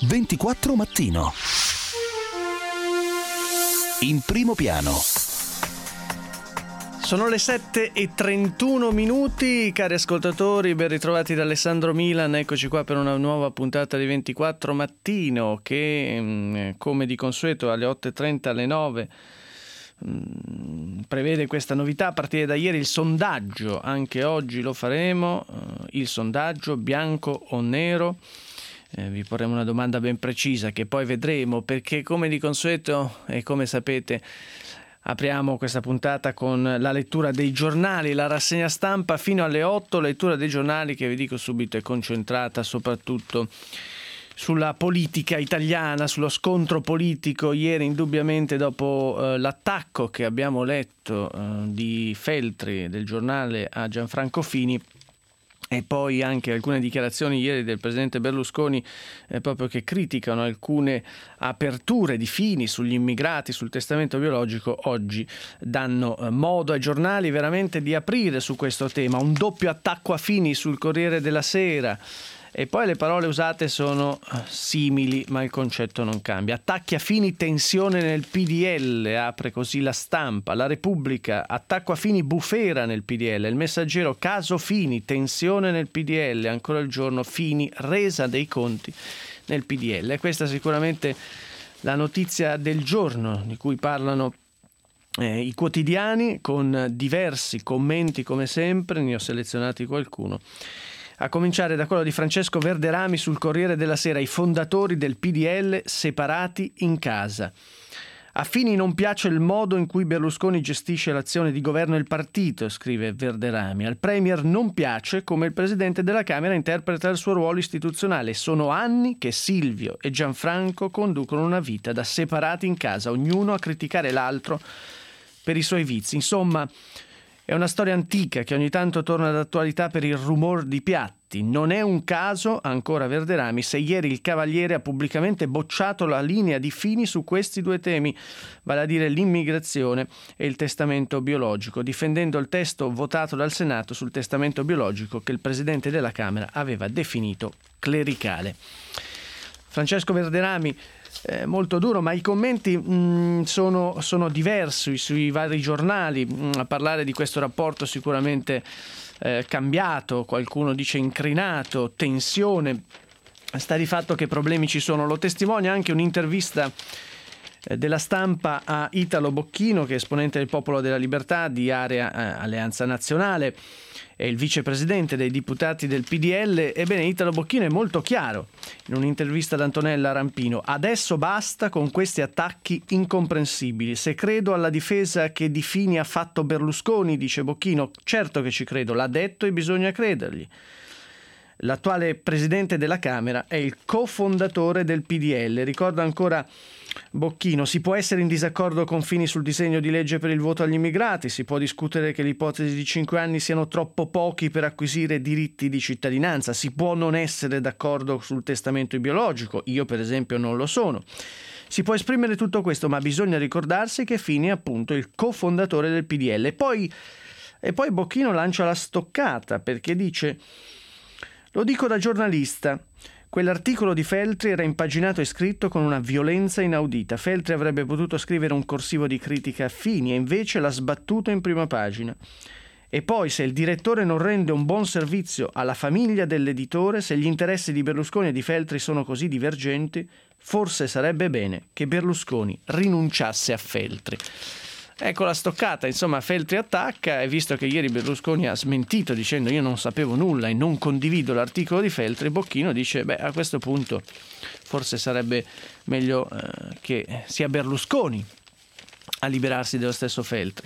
24 Mattino. In primo piano. Sono le 7:31, cari ascoltatori, ben ritrovati da Alessandro Milan. Eccoci qua per una nuova puntata di 24 Mattino che, come di consueto, alle 8:30, alle 9 prevede questa novità. A partire da ieri il sondaggio, anche oggi lo faremo, il sondaggio bianco o nero. Vi porremo una domanda ben precisa che poi vedremo, perché come di consueto e come sapete apriamo questa puntata con la lettura dei giornali, la rassegna stampa fino alle 8, lettura dei giornali che vi dico subito è concentrata soprattutto sulla politica italiana, sullo scontro politico. Ieri indubbiamente dopo l'attacco che abbiamo letto di Feltri del Giornale a Gianfranco Fini, e poi anche alcune dichiarazioni ieri del presidente Berlusconi proprio che criticano alcune aperture di Fini sugli immigrati, sul testamento biologico, oggi danno modo ai giornali veramente di aprire su questo tema. Un doppio attacco a Fini sul Corriere della Sera. E poi le parole usate sono simili, ma il concetto non cambia. Attacchi a Fini, tensione nel PDL, apre così La Stampa. La Repubblica, attacco a Fini, bufera nel PDL. Il Messaggero, caso Fini, tensione nel PDL. Ancora il Giorno, Fini, resa dei conti nel PDL. E questa è sicuramente la notizia del giorno di cui parlano i quotidiani, con diversi commenti come sempre. Ne ho selezionati qualcuno. A cominciare da quello di Francesco Verderami sul Corriere della Sera, i fondatori del PDL separati in casa. A Fini non piace il modo in cui Berlusconi gestisce l'azione di governo e il partito, scrive Verderami. Al Premier non piace come il Presidente della Camera interpreta il suo ruolo istituzionale. Sono anni che Silvio e Gianfranco conducono una vita da separati in casa, ognuno a criticare l'altro per i suoi vizi. Insomma, è una storia antica che ogni tanto torna d'attualità per il rumor di piatti. Non è un caso, ancora Verderami, se ieri il Cavaliere ha pubblicamente bocciato la linea di Fini su questi due temi, vale a dire l'immigrazione e il testamento biologico, difendendo il testo votato dal Senato sul testamento biologico che il Presidente della Camera aveva definito clericale. Francesco Verderami, molto duro, ma i commenti sono diversi sui vari giornali. A parlare di questo rapporto sicuramente cambiato, qualcuno dice incrinato, tensione. Sta di fatto che problemi ci sono. Lo testimonia anche un'intervista della Stampa a Italo Bocchino, che è esponente del Popolo della Libertà di area Alleanza Nazionale, è il vicepresidente dei deputati del PDL. Ebbene, Italo Bocchino è molto chiaro in un'intervista ad Antonella Rampino: adesso basta con questi attacchi incomprensibili. Se credo alla difesa che di Fini ha fatto Berlusconi, dice Bocchino, certo che ci credo, l'ha detto e bisogna credergli. L'attuale presidente della Camera è il cofondatore del PDL. Ricorda ancora Bocchino: si può essere in disaccordo con Fini sul disegno di legge per il voto agli immigrati, si può discutere che l'ipotesi di 5 anni siano troppo pochi per acquisire diritti di cittadinanza, si può non essere d'accordo sul testamento biologico, io per esempio non lo sono. Si può esprimere tutto questo, ma bisogna ricordarsi che Fini è appunto il cofondatore del PDL. E poi Bocchino lancia la stoccata, perché dice: lo dico da giornalista, quell'articolo di Feltri era impaginato e scritto con una violenza inaudita. Feltri avrebbe potuto scrivere un corsivo di critica a Fini e invece l'ha sbattuto in prima pagina. E poi, se il direttore non rende un buon servizio alla famiglia dell'editore, se gli interessi di Berlusconi e di Feltri sono così divergenti, forse sarebbe bene che Berlusconi rinunciasse a Feltri. Ecco la stoccata. Insomma, Feltri attacca, e visto che ieri Berlusconi ha smentito dicendo io non sapevo nulla e non condivido l'articolo di Feltri, Bocchino dice a questo punto forse sarebbe meglio che sia Berlusconi a liberarsi dello stesso Feltri.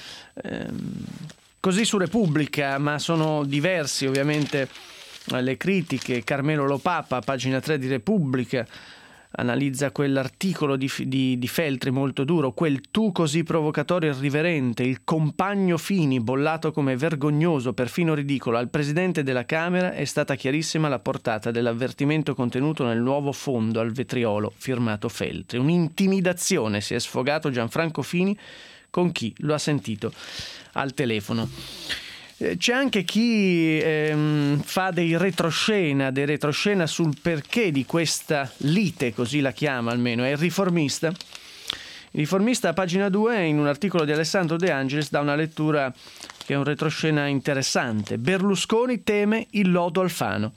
Così su Repubblica, ma sono diversi ovviamente le critiche. Carmelo Lopapa, pagina 3 di Repubblica, analizza quell'articolo di Feltri molto duro, quel tu così provocatorio e irriverente, il compagno Fini bollato come vergognoso, perfino ridicolo. Al Presidente della Camera è stata chiarissima la portata dell'avvertimento contenuto nel nuovo fondo al vetriolo firmato Feltri. Un'intimidazione, si è sfogato Gianfranco Fini con chi lo ha sentito al telefono. C'è anche chi fa dei retroscena sul perché di questa lite, così la chiama almeno, è il Riformista. Il Riformista, a pagina 2, in un articolo di Alessandro De Angelis, dà una lettura che è un retroscena interessante. Berlusconi teme il lodo Alfano.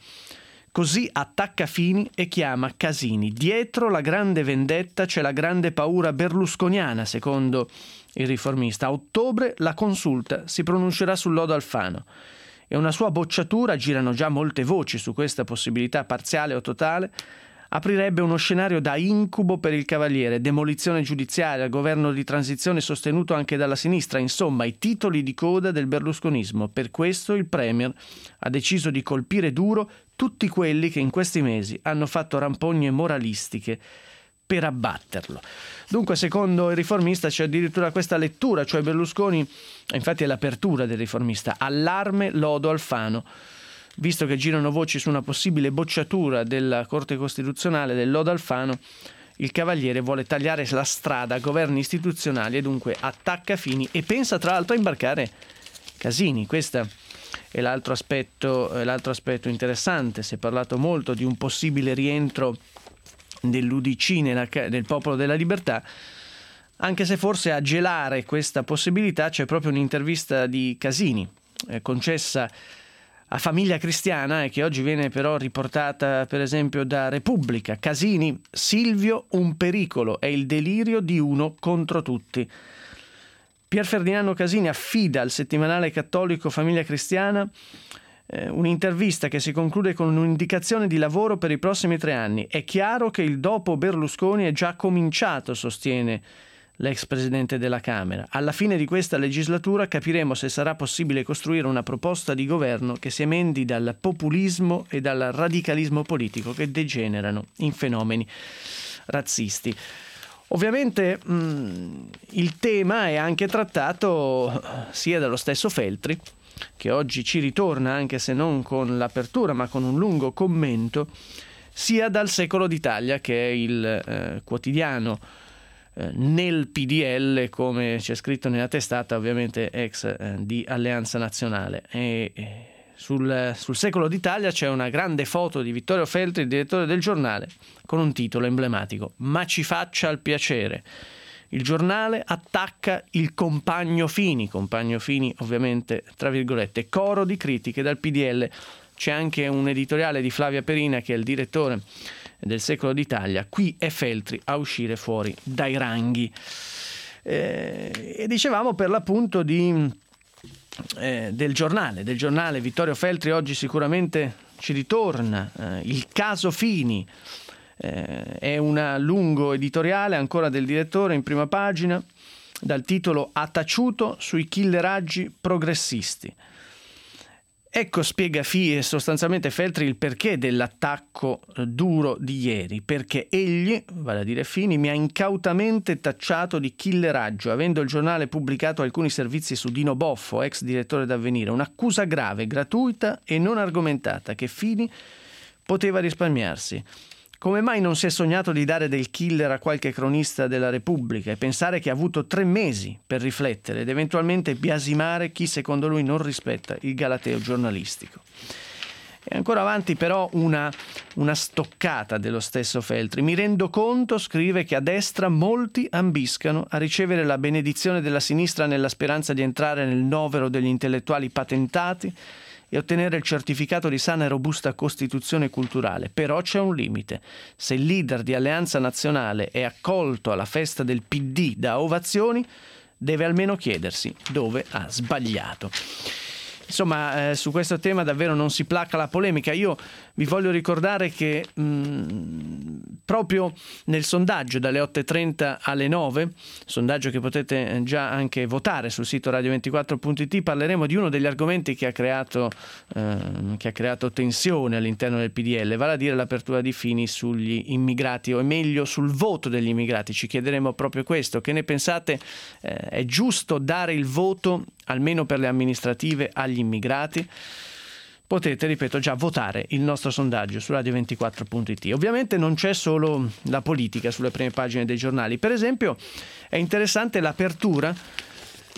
Così attacca Fini e chiama Casini. Dietro la grande vendetta c'è la grande paura berlusconiana, secondo il Riformista. A ottobre la Consulta si pronuncerà sul lodo Alfano. E una sua bocciatura, girano già molte voci su questa possibilità parziale o totale, aprirebbe uno scenario da incubo per il Cavaliere, demolizione giudiziaria, governo di transizione sostenuto anche dalla sinistra, insomma i titoli di coda del berlusconismo. Per questo il Premier ha deciso di colpire duro tutti quelli che in questi mesi hanno fatto rampogne moralistiche per abbatterlo. Dunque, secondo il Riformista c'è addirittura questa lettura, cioè Berlusconi, infatti è l'apertura del Riformista, allarme lodo Alfano. Visto che girano voci su una possibile bocciatura della Corte Costituzionale del lodo Alfano, il Cavaliere vuole tagliare la strada a governi istituzionali e dunque attacca Fini e pensa tra l'altro a imbarcare Casini. Questo è l'altro aspetto interessante. Si è parlato molto di un possibile rientro dell'UDC del Popolo della Libertà, anche se forse a gelare questa possibilità c'è proprio un'intervista di Casini concessa a Famiglia Cristiana e che oggi viene però riportata per esempio da Repubblica. Casini: Silvio un pericolo, è il delirio di uno contro tutti. Pier Ferdinando Casini affida al settimanale cattolico Famiglia Cristiana un'intervista che si conclude con un'indicazione di lavoro per i prossimi 3 anni. È chiaro che il dopo Berlusconi è già cominciato, sostiene l'ex presidente della Camera. Alla fine di questa legislatura capiremo se sarà possibile costruire una proposta di governo che si emendi dal populismo e dal radicalismo politico che degenerano in fenomeni razzisti. Ovviamente il tema è anche trattato sia dallo stesso Feltri, che oggi ci ritorna anche se non con l'apertura ma con un lungo commento, sia dal Secolo d'Italia, che è il quotidiano nel PDL, come c'è scritto nella testata, ovviamente ex di Alleanza Nazionale. E sul Secolo d'Italia c'è una grande foto di Vittorio Feltri, il direttore del giornale, con un titolo emblematico: "Ma ci faccia il piacere". Il giornale attacca il compagno Fini ovviamente tra virgolette, coro di critiche dal PDL. C'è anche un editoriale di Flavia Perina, che è il direttore del Secolo d'Italia. Qui è Feltri a uscire fuori dai ranghi. E dicevamo per l'appunto del giornale Vittorio Feltri oggi sicuramente ci ritorna. Il caso Fini è un lungo editoriale ancora del direttore in prima pagina, dal titolo "Ha taciuto sui killeraggi progressisti". Ecco, spiega sostanzialmente Feltri il perché dell'attacco duro di ieri: perché egli, vale a dire Fini, mi ha incautamente tacciato di killeraggio, avendo il giornale pubblicato alcuni servizi su Dino Boffo, ex direttore d'Avvenire, un'accusa grave, gratuita e non argomentata che Fini poteva risparmiarsi. Come mai non si è sognato di dare del killer a qualche cronista della Repubblica e pensare che ha avuto 3 mesi per riflettere ed eventualmente biasimare chi secondo lui non rispetta il galateo giornalistico? E ancora avanti però una stoccata dello stesso Feltri. "Mi rendo conto", scrive, "che a destra molti ambiscano a ricevere la benedizione della sinistra nella speranza di entrare nel novero degli intellettuali patentati e ottenere il certificato di sana e robusta costituzione culturale. Però c'è un limite. Se il leader di Alleanza Nazionale è accolto alla festa del PD da ovazioni, deve almeno chiedersi dove ha sbagliato". Insomma, su questo tema davvero non si placa la polemica. Io vi voglio ricordare che proprio nel sondaggio dalle 8.30 alle 9, sondaggio che potete già anche votare sul sito radio24.it, parleremo di uno degli argomenti che ha creato tensione all'interno del PDL, vale a dire l'apertura di Fini sugli immigrati, o meglio sul voto degli immigrati. Ci chiederemo proprio questo: che ne pensate? È giusto dare il voto almeno per le amministrative agli immigrati? Potete, ripeto, già votare il nostro sondaggio su radio24.it. Ovviamente non c'è solo la politica sulle prime pagine dei giornali. Per esempio è interessante l'apertura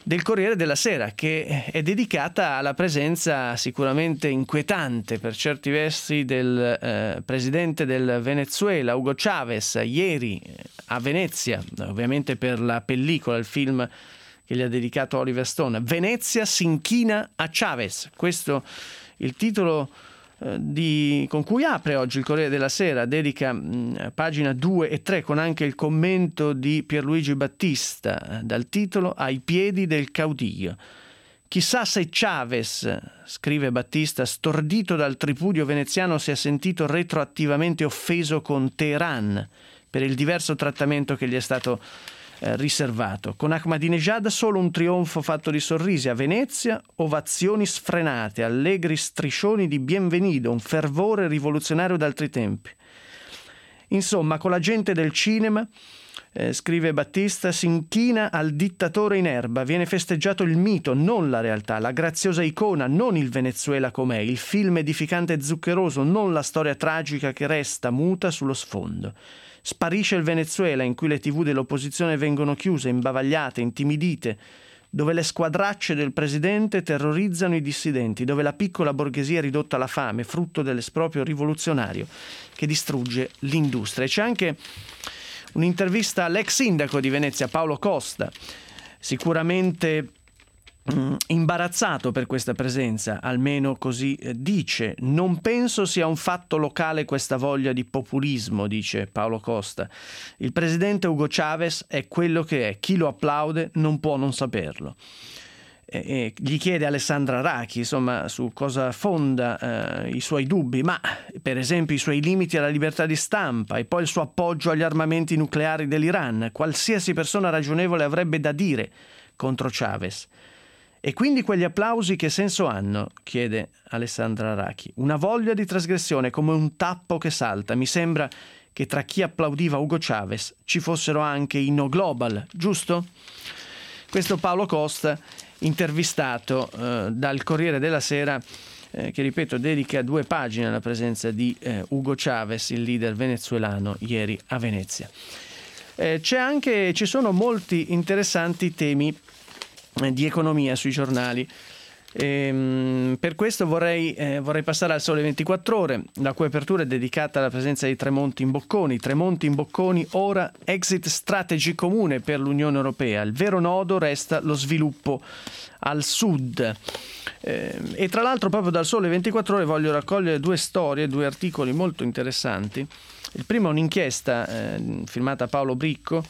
del Corriere della Sera, che è dedicata alla presenza sicuramente inquietante per certi versi del presidente del Venezuela, Hugo Chavez, ieri a Venezia, ovviamente per la pellicola, il film che gli ha dedicato Oliver Stone. Venezia si inchina a Chavez. Questo il titolo con cui apre oggi il Corriere della Sera, dedica pagina 2 e 3 con anche il commento di Pierluigi Battista dal titolo "Ai piedi del caudillo". Chissà se Chavez, scrive Battista, stordito dal tripudio veneziano, si è sentito retroattivamente offeso con Teheran per il diverso trattamento che gli è stato riservato. Con Ahmadinejad solo un trionfo fatto di sorrisi. A Venezia ovazioni sfrenate, allegri striscioni di bienvenido, un fervore rivoluzionario d'altri tempi. Insomma, con la gente del cinema, scrive Battista, si inchina al dittatore in erba, viene festeggiato il mito, non la realtà, la graziosa icona, non il Venezuela com'è, il film edificante e zuccheroso, non la storia tragica che resta muta sullo sfondo. Sparisce il Venezuela in cui le TV dell'opposizione vengono chiuse, imbavagliate, intimidite, dove le squadracce del presidente terrorizzano i dissidenti, dove la piccola borghesia è ridotta alla fame, frutto dell'esproprio rivoluzionario che distrugge l'industria. E c'è anche un'intervista all'ex sindaco di Venezia, Paolo Costa, sicuramente imbarazzato per questa presenza, almeno così dice. Non penso sia un fatto locale questa voglia di populismo, dice Paolo Costa. Il presidente Hugo Chavez è quello che è, chi lo applaude non può non saperlo. Gli chiede Alessandra Rachi, insomma, su cosa fonda i suoi dubbi, ma per esempio i suoi limiti alla libertà di stampa e poi il suo appoggio agli armamenti nucleari dell'Iran. Qualsiasi persona ragionevole avrebbe da dire contro Chavez. E quindi quegli applausi che senso hanno? Chiede Alessandra Rachi. Una voglia di trasgressione, come un tappo che salta. Mi sembra che tra chi applaudiva Hugo Chavez ci fossero anche i no global, giusto? Questo Paolo Costa, intervistato dal Corriere della Sera, che ripeto dedica 2 pagine alla presenza di Hugo Chavez, il leader venezuelano, ieri a Venezia. Ci sono molti interessanti temi di economia sui giornali. Per questo vorrei passare al Sole 24 Ore, la cui apertura è dedicata alla presenza di Tremonti in Bocconi, ora exit strategy comune per l'Unione Europea. Il vero nodo resta lo sviluppo al sud. E tra l'altro proprio dal Sole 24 Ore voglio raccogliere 2 storie, 2 articoli molto interessanti. Il primo è un'inchiesta firmata Paolo Bricco,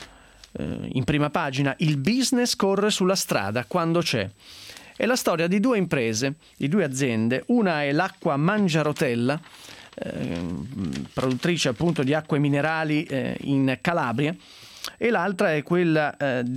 in prima pagina, il business corre sulla strada quando c'è. È la storia di 2 imprese, di 2 aziende. Una è l'Acqua Mangiarotella, produttrice appunto di acque minerali in Calabria, e l'altra è quella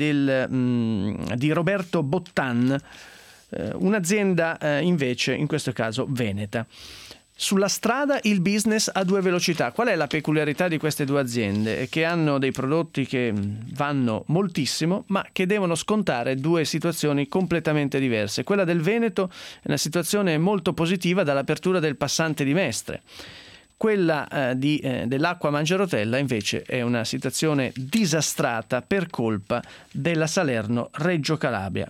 di Roberto Bottan, un'azienda invece in questo caso veneta. Sulla strada il business a 2 velocità. Qual è la peculiarità di queste 2 aziende? È che hanno dei prodotti che vanno moltissimo, ma che devono scontare 2 situazioni completamente diverse. Quella del Veneto è una situazione molto positiva dall'apertura del passante di Mestre. Quella dell'Acqua Mangiarotella invece è una situazione disastrata per colpa della Salerno-Reggio Calabria.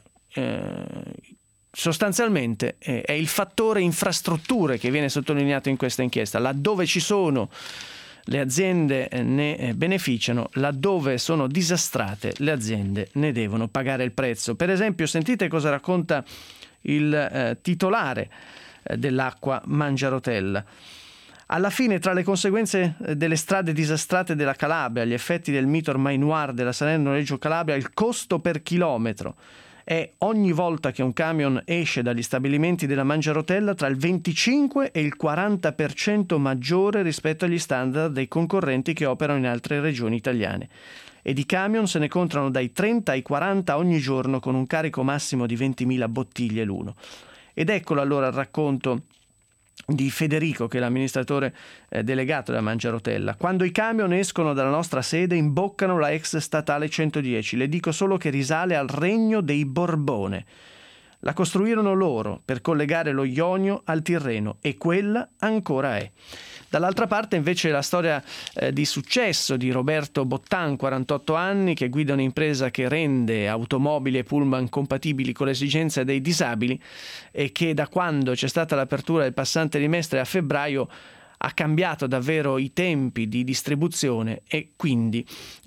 Sostanzialmente è il fattore infrastrutture che viene sottolineato in questa inchiesta. Laddove ci sono, le aziende ne beneficiano, laddove sono disastrate le aziende ne devono pagare il prezzo. Per esempio, sentite cosa racconta il titolare dell'Acqua Mangiarotella. Alla fine, tra le conseguenze delle strade disastrate della Calabria, gli effetti del mito ormai noir della Salerno-Reggio Calabria, il costo per chilometro è ogni volta che un camion esce dagli stabilimenti della Mangiarotella tra il 25 e il 40% maggiore rispetto agli standard dei concorrenti che operano in altre regioni italiane. E di camion se ne contano dai 30 ai 40 ogni giorno, con un carico massimo di 20.000 bottiglie l'uno. Ed eccolo allora il racconto di Federico, che è l'amministratore delegato della Mangiarotella. Quando i camion escono dalla nostra sede imboccano la ex statale 110. Le dico solo che risale al regno dei Borbone. La costruirono loro per collegare lo Ionio al Tirreno e quella ancora è. Dall'altra parte invece la storia di successo di Roberto Bottan, 48 anni, che guida un'impresa che rende automobili e pullman compatibili con le esigenze dei disabili e che da quando c'è stata l'apertura del passante di Mestre a febbraio ha cambiato davvero i tempi di distribuzione e quindi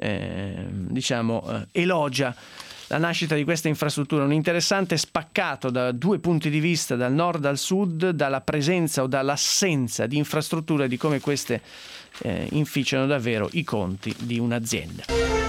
elogia la nascita di questa infrastruttura, un interessante spaccato da due punti di vista, dal nord al sud, dalla presenza o dall'assenza di infrastrutture, di come queste inficiano davvero i conti di un'azienda.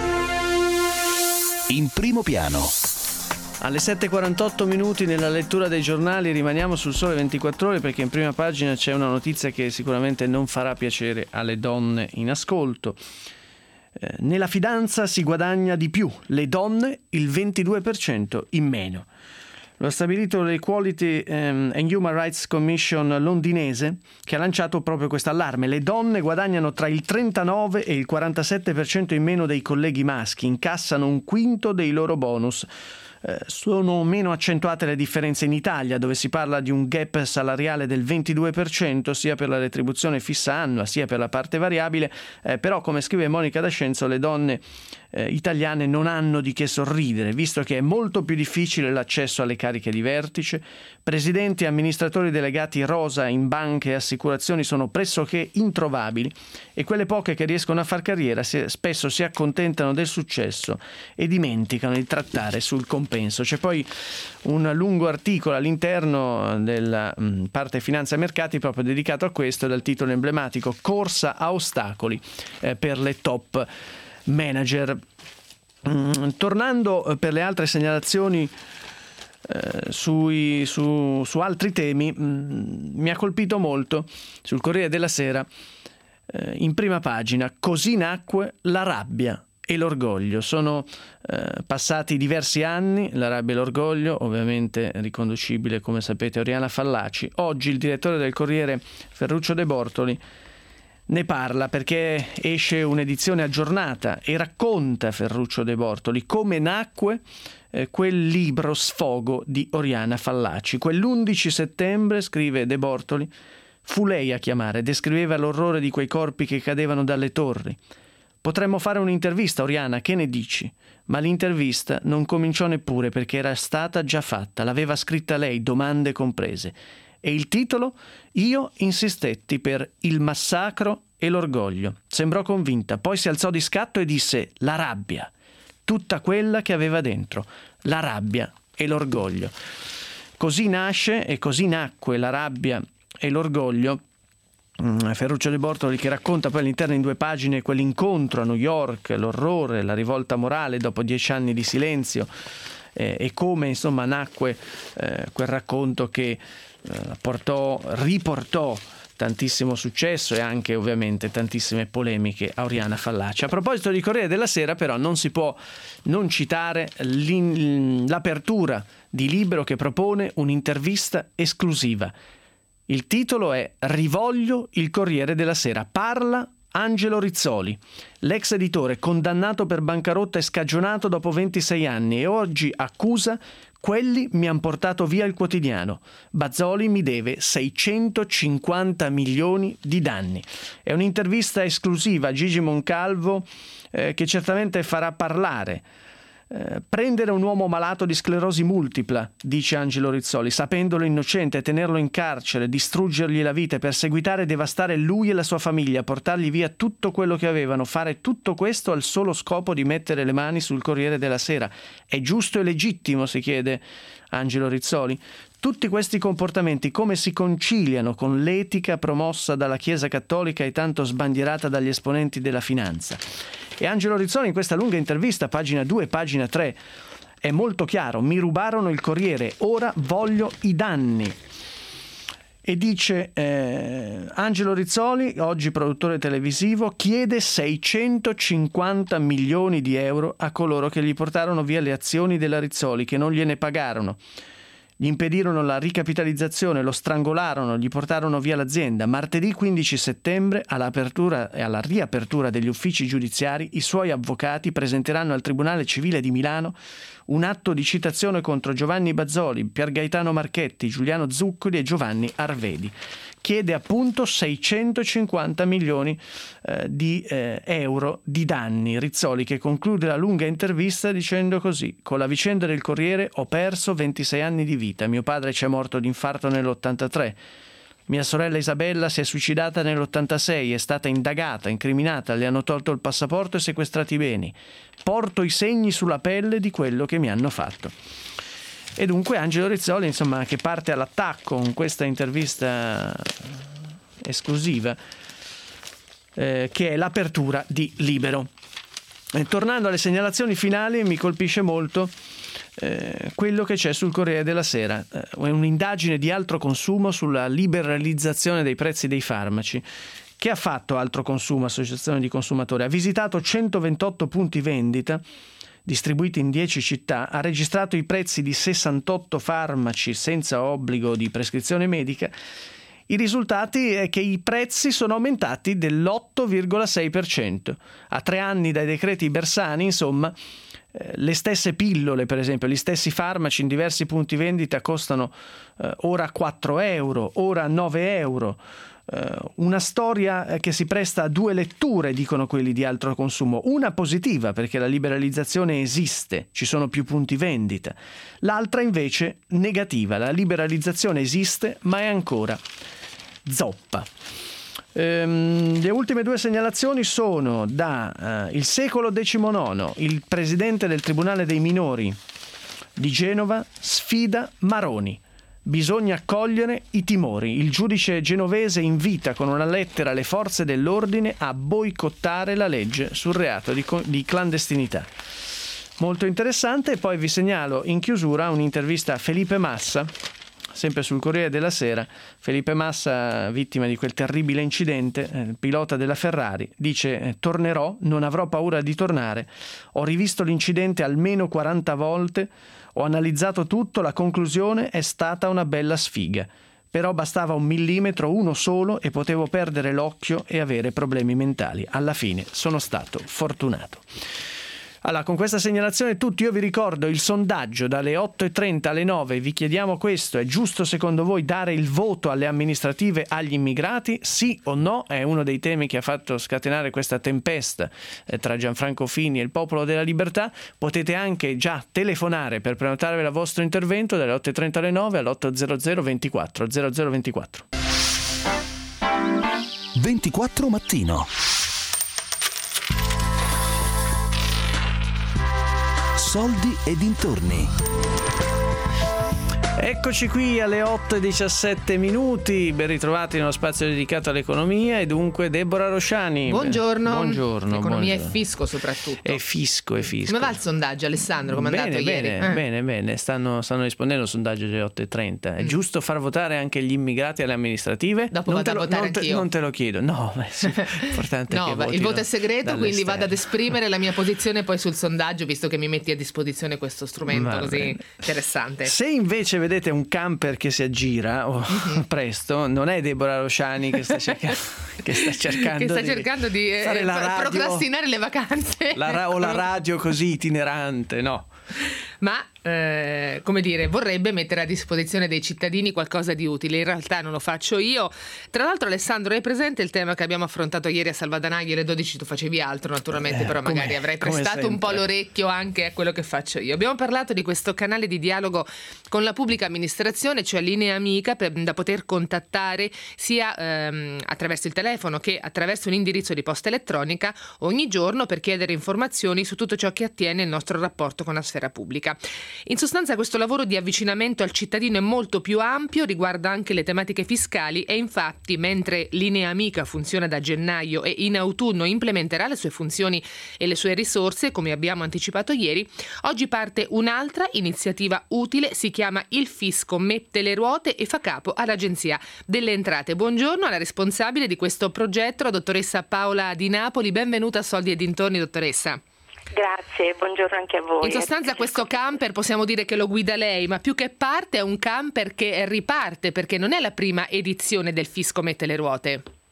In primo piano. Alle 7:48 minuti nella lettura dei giornali rimaniamo sul Sole 24 Ore, perché in prima pagina c'è una notizia che sicuramente non farà piacere alle donne in ascolto. Nella fidanza si guadagna di più, le donne il 22% in meno. Lo ha stabilito l'Equality and Human Rights Commission londinese, che ha lanciato proprio questo allarme. Le donne guadagnano tra il 39 e il 47% in meno dei colleghi maschi, incassano un quinto dei loro bonus. Sono meno accentuate le differenze in Italia, dove si parla di un gap salariale del 22% sia per la retribuzione fissa annua sia per la parte variabile, però come scrive Monica D'Ascenzo le donne italiane non hanno di che sorridere, visto che è molto più difficile l'accesso alle cariche di vertice. Presidenti e amministratori delegati rosa in banche e assicurazioni sono pressoché introvabili e quelle poche che riescono a far carriera spesso si accontentano del successo e dimenticano di trattare sul compenso. C'è poi un lungo articolo all'interno della parte finanza e mercati proprio dedicato a questo, dal titolo emblematico "Corsa a ostacoli per le top manager". Tornando per le altre segnalazioni su altri temi, mi ha colpito molto sul Corriere della Sera, in prima pagina: così nacque la rabbia e l'orgoglio. Sono passati diversi anni, la rabbia e l'orgoglio, ovviamente riconducibile, come sapete, a Oriana Fallaci. Oggi il direttore del Corriere, Ferruccio De Bortoli, ne parla perché esce un'edizione aggiornata e racconta Ferruccio De Bortoli come nacque quel libro sfogo di Oriana Fallaci. Quell'11 settembre, scrive De Bortoli, fu lei a chiamare, descriveva l'orrore di quei corpi che cadevano dalle torri. Potremmo fare un'intervista, Oriana, che ne dici? Ma l'intervista non cominciò neppure perché era stata già fatta, l'aveva scritta lei, domande comprese. E il titolo? Io insistetti per il massacro e l'orgoglio. Sembrò convinta, poi si alzò di scatto e disse la rabbia, tutta quella che aveva dentro, la rabbia e l'orgoglio. Così nasce e così nacque la rabbia e l'orgoglio. Ferruccio De Bortoli, che racconta poi all'interno in due pagine quell'incontro a New York, l'orrore, la rivolta morale dopo 10 anni di silenzio, e come insomma nacque quel racconto che riportò tantissimo successo e anche ovviamente tantissime polemiche a Oriana Fallaci. A proposito di Corriere della Sera, però, non si può non citare l'apertura di Libero, che propone un'intervista esclusiva. Il titolo è "Rivoglio il Corriere della Sera". Parla Angelo Rizzoli, l'ex editore condannato per bancarotta e scagionato dopo 26 anni e oggi accusa: quelli mi han portato via il quotidiano. Bazoli mi deve 650 milioni di danni. È un'intervista esclusiva a Gigi Moncalvo che certamente farà parlare. Prendere un uomo malato di sclerosi multipla, dice Angelo Rizzoli, sapendolo innocente, tenerlo in carcere, distruggergli la vita, perseguitare e devastare lui e la sua famiglia, portargli via tutto quello che avevano, fare tutto questo al solo scopo di mettere le mani sul Corriere della Sera. È giusto e legittimo, si chiede Angelo Rizzoli? Tutti questi comportamenti come si conciliano con l'etica promossa dalla Chiesa Cattolica e tanto sbandierata dagli esponenti della finanza? E Angelo Rizzoli in questa lunga intervista, pagina 2 e pagina 3, è molto chiaro: mi rubarono il Corriere, ora voglio i danni. E dice Angelo Rizzoli, oggi produttore televisivo, chiede 650 milioni di euro a coloro che gli portarono via le azioni della Rizzoli, che non gliene pagarono. Gli impedirono la ricapitalizzazione, lo strangolarono, gli portarono via l'azienda. Martedì 15 settembre, all'apertura e alla riapertura degli uffici giudiziari, i suoi avvocati presenteranno al Tribunale Civile di Milano un atto di citazione contro Giovanni Bazoli, Piergaetano Marchetti, Giuliano Zuccoli e Giovanni Arvedi. chiede appunto 650 milioni di euro di danni. Rizzoli, che conclude la lunga intervista dicendo così: con la vicenda del Corriere ho perso 26 anni di vita, mio padre ci è morto d'infarto nell'83, mia sorella Isabella si è suicidata nell'86, è stata indagata, incriminata, le hanno tolto il passaporto e sequestrati i beni. Porto i segni sulla pelle di quello che mi hanno fatto. E dunque Angelo Rizzoli, insomma, che parte all'attacco con questa intervista esclusiva, che è l'apertura di Libero. Tornando alle segnalazioni finali, mi colpisce molto quello che c'è sul Corriere della Sera, un'indagine di Altro Consumo sulla liberalizzazione dei prezzi dei farmaci. Che ha fatto Altro Consumo, associazione di consumatori? Ha visitato 128 punti vendita distribuiti in 10 città, ha registrato i prezzi di 68 farmaci senza obbligo di prescrizione medica. I risultati è che i prezzi sono aumentati dell'8,6%. A 3 anni dai decreti Bersani, insomma, le stesse pillole, per esempio, gli stessi farmaci in diversi punti vendita costano ora 4 euro, ora 9 euro. Una storia che si presta a 2 letture, dicono quelli di Altro Consumo. Una positiva, perché la liberalizzazione esiste, ci sono più punti vendita. L'altra invece negativa, la liberalizzazione esiste, ma è ancora zoppa. Le ultime 2 segnalazioni sono da Il Secolo XIX. Il presidente del Tribunale dei Minori di Genova sfida Maroni. Bisogna accogliere i timori. Il giudice genovese invita con una lettera le forze dell'ordine a boicottare la legge sul reato di clandestinità. Molto interessante. E poi vi segnalo in chiusura un'intervista a Felipe Massa, sempre sul Corriere della Sera. Felipe Massa, vittima di quel terribile incidente, pilota della Ferrari, dice: tornerò, non avrò paura di tornare, ho rivisto l'incidente almeno 40 volte, ho analizzato tutto, la conclusione è stata una bella sfiga. Però bastava 1 millimetro, uno solo, e potevo perdere l'occhio e avere problemi mentali. Alla fine sono stato fortunato. Allora, con questa segnalazione tutti, io vi ricordo il sondaggio dalle 8.30 alle 9. Vi chiediamo questo: è giusto secondo voi dare il voto alle amministrative agli immigrati? Sì o no? È uno dei temi che ha fatto scatenare questa tempesta tra Gianfranco Fini e il Popolo della Libertà. Potete anche già telefonare per prenotarvi il vostro intervento dalle 8.30 alle 9 all'800 24 0024. 24 mattino. Soldi e dintorni. Eccoci qui alle 8:17, ben ritrovati nello spazio dedicato all'economia, e dunque Deborah Rosciani. Buongiorno. Buongiorno. Economia buongiorno. E fisco soprattutto. E fisco. Come va il sondaggio, Alessandro? Come è andato ieri? Bene. Stanno rispondendo al sondaggio delle 8:30. È giusto far votare anche gli immigrati alle amministrative? Dopo vado a votare anch'io. Non te lo chiedo. No, sì, importante no, che il voto è segreto, quindi dall'esterno. vado ad esprimere la mia posizione poi sul sondaggio, visto che mi metti a disposizione questo strumento così interessante. Se invece vedete un camper che si aggira presto, non è Deborah Rosciani che sta cercando di fare la radio, procrastinare le vacanze o la radio così itinerante, no. Ma come dire, vorrebbe mettere a disposizione dei cittadini qualcosa di utile. In realtà non lo faccio io. Tra l'altro, Alessandro, hai presente il tema che abbiamo affrontato ieri a Salvadanaghio? Alle 12 tu facevi altro, naturalmente, però magari avrai prestato un po' l'orecchio anche a quello che faccio io. Abbiamo parlato di questo canale di dialogo con la pubblica amministrazione, cioè Linea Amica, da poter contattare sia attraverso il telefono che attraverso un indirizzo di posta elettronica ogni giorno per chiedere informazioni su tutto ciò che attiene il nostro rapporto con la sfera pubblica. In sostanza, questo lavoro di avvicinamento al cittadino è molto più ampio, riguarda anche le tematiche fiscali, e infatti, mentre Linea Amica funziona da gennaio e in autunno implementerà le sue funzioni e le sue risorse, come abbiamo anticipato ieri, oggi parte un'altra iniziativa utile, si chiama Il Fisco mette le ruote e fa capo all'Agenzia delle Entrate. Buongiorno alla responsabile di questo progetto, la dottoressa Paola Di Napoli. Benvenuta a Soldi e Dintorni, dottoressa. Grazie, buongiorno anche a voi. In sostanza questo camper possiamo dire che lo guida lei, ma più che parte è un camper che riparte, perché non è la prima edizione del Fisco mette le ruote.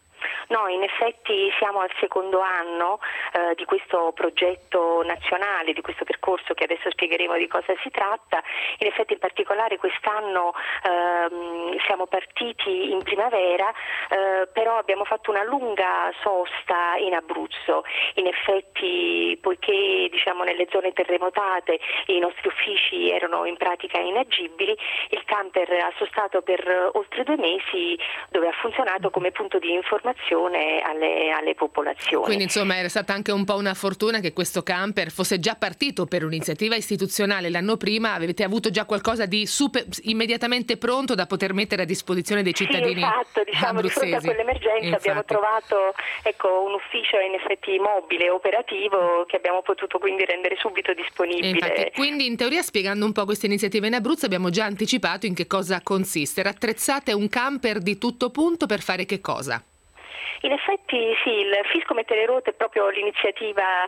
No, in effetti siamo al secondo anno di questo progetto nazionale, di questo percorso che adesso spiegheremo di cosa si tratta. In effetti in particolare quest'anno siamo partiti in primavera, però abbiamo fatto una lunga sosta in Abruzzo. In effetti, poiché nelle zone terremotate i nostri uffici erano in pratica inagibili, il camper ha sostato per oltre 2 mesi, dove ha funzionato come punto di informazione alle popolazioni. Quindi insomma era stata anche un po' una fortuna che questo camper fosse già partito per un'iniziativa istituzionale l'anno prima. Avete avuto già qualcosa di immediatamente pronto da poter mettere a disposizione dei cittadini abruzzesi. Di fronte a quell'emergenza abbiamo trovato un ufficio in effetti mobile, operativo, che abbiamo potuto quindi rendere subito disponibile. Infatti, quindi in teoria, spiegando un po' questa iniziativa in Abruzzo, abbiamo già anticipato in che cosa consiste. Rattrezzate un camper di tutto punto per fare che cosa? In effetti sì, il Fisco mette le ruote è proprio l'iniziativa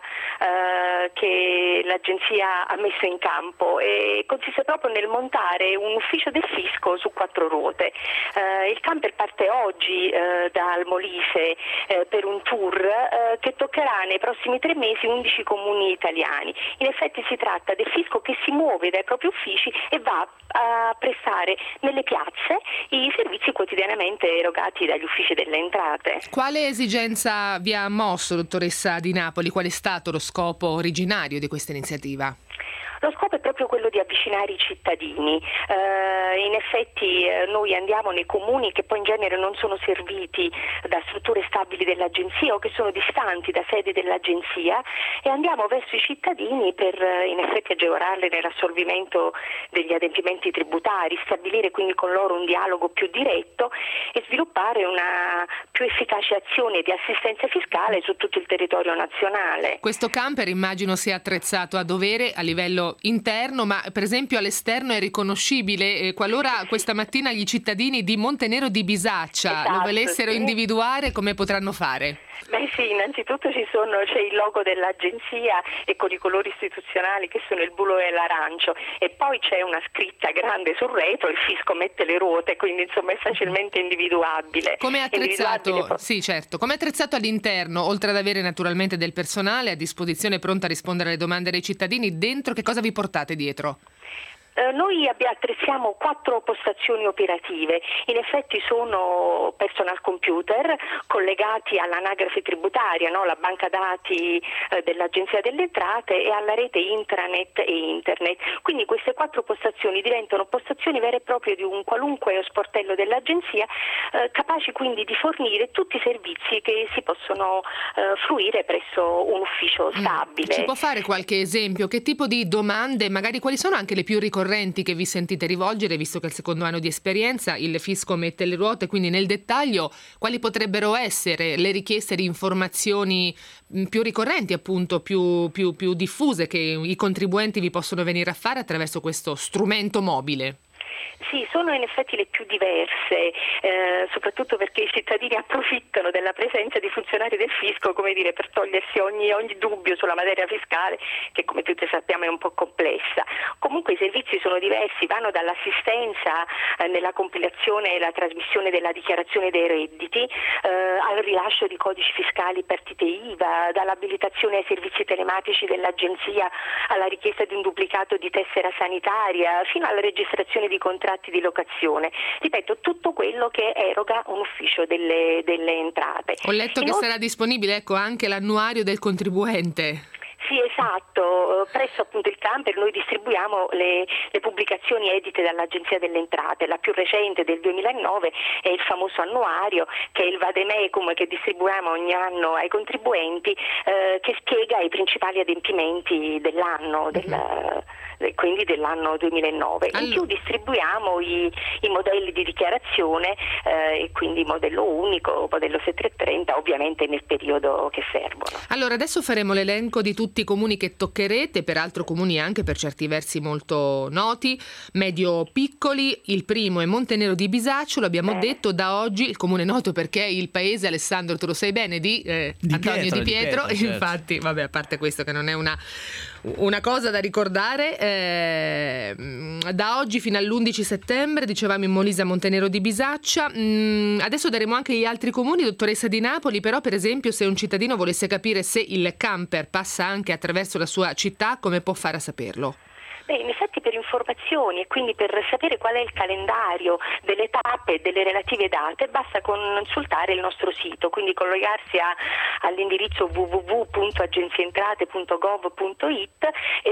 che l'agenzia ha messo in campo, e consiste proprio nel montare un ufficio del Fisco su 4 ruote. Il camper parte oggi dal Molise per un tour che toccherà nei prossimi 3 mesi 11 comuni italiani. In effetti si tratta del Fisco che si muove dai propri uffici e va a prestare nelle piazze i servizi quotidianamente erogati dagli uffici delle entrate. Quale esigenza vi ha mosso, dottoressa Di Napoli? Qual è stato lo scopo originario di questa iniziativa? Lo scopo è proprio quello di avvicinare i cittadini. In effetti noi andiamo nei comuni che poi in genere non sono serviti da strutture stabili dell'agenzia o che sono distanti da sedi dell'agenzia, e andiamo verso i cittadini per in effetti agevolarli nell'assolvimento degli adempimenti tributari, stabilire quindi con loro un dialogo più diretto e sviluppare una più efficace azione di assistenza fiscale su tutto il territorio nazionale. Questo camper immagino sia attrezzato a dovere a livello interno, ma per esempio all'esterno è riconoscibile qualora questa mattina gli cittadini di Montenero di Bisaccia lo volessero individuare, come potranno fare? Beh sì, innanzitutto c'è il logo dell'agenzia e con i colori istituzionali che sono il blu e l'arancio, e poi c'è una scritta grande sul retro, il Fisco mette le ruote, quindi insomma è facilmente individuabile. Come è attrezzato? Sì, certo. Come è attrezzato all'interno, oltre ad avere naturalmente del personale a disposizione pronto a rispondere alle domande dei cittadini, dentro che cosa vi portate dietro? Noi attrezziamo 4 postazioni operative, in effetti sono personal computer collegati all'anagrafe tributaria, la banca dati dell'Agenzia delle Entrate, e alla rete intranet e internet. Quindi queste 4 postazioni diventano postazioni vere e proprie di un qualunque sportello dell'Agenzia, capaci quindi di fornire tutti i servizi che si possono fruire presso un ufficio stabile. Ci può fare qualche esempio? Che tipo di domande, magari quali sono anche le più ricorrenti che vi sentite rivolgere, visto che è il secondo anno di esperienza, il Fisco mette le ruote, quindi nel dettaglio quali potrebbero essere le richieste di informazioni più ricorrenti, appunto più diffuse, che i contribuenti vi possono venire a fare attraverso questo strumento mobile? Sì, sono in effetti le più diverse, soprattutto perché i cittadini approfittano della presenza di funzionari del Fisco, per togliersi ogni dubbio sulla materia fiscale, che come tutti sappiamo è un po' complessa. Comunque i servizi sono diversi, vanno dall'assistenza nella compilazione e la trasmissione della dichiarazione dei redditi, al rilascio di codici fiscali, partite IVA, dall'abilitazione ai servizi telematici dell'agenzia alla richiesta di un duplicato di tessera sanitaria, fino alla registrazione di contratti di locazione. Ripeto, tutto quello che eroga un ufficio delle entrate. Ho letto che sarà disponibile anche l'annuario del contribuente. Sì, esatto, presso appunto il camper noi distribuiamo le pubblicazioni edite dall'Agenzia delle Entrate. La più recente del 2009 è il famoso annuario, che è il vademecum che distribuiamo ogni anno ai contribuenti, che spiega i principali adempimenti dell'anno, quindi dell'anno 2009. In più distribuiamo i modelli di dichiarazione, e quindi modello unico, modello 7330, ovviamente nel periodo che servono. Allora adesso faremo l'elenco di tutti i comuni comuni che toccherete, peraltro comuni anche per certi versi molto noti, medio-piccoli. Il primo è Montenero di Bisaccio, lo abbiamo detto, da oggi il comune noto perché il paese, Alessandro, tu lo sai bene, di Antonio Di Pietro, certo. Infatti, vabbè, a parte questo che non è una cosa da ricordare, da oggi fino all'11 settembre, dicevamo in Molise, Montenero di Bisaccia. Adesso daremo anche gli altri comuni, dottoressa Di Napoli, però per esempio se un cittadino volesse capire se il camper passa anche attraverso la sua città, come può fare a saperlo? In effetti per informazioni e quindi per sapere qual è il calendario delle tappe e delle relative date basta consultare il nostro sito, quindi collegarsi all'indirizzo www.agenzientrate.gov.it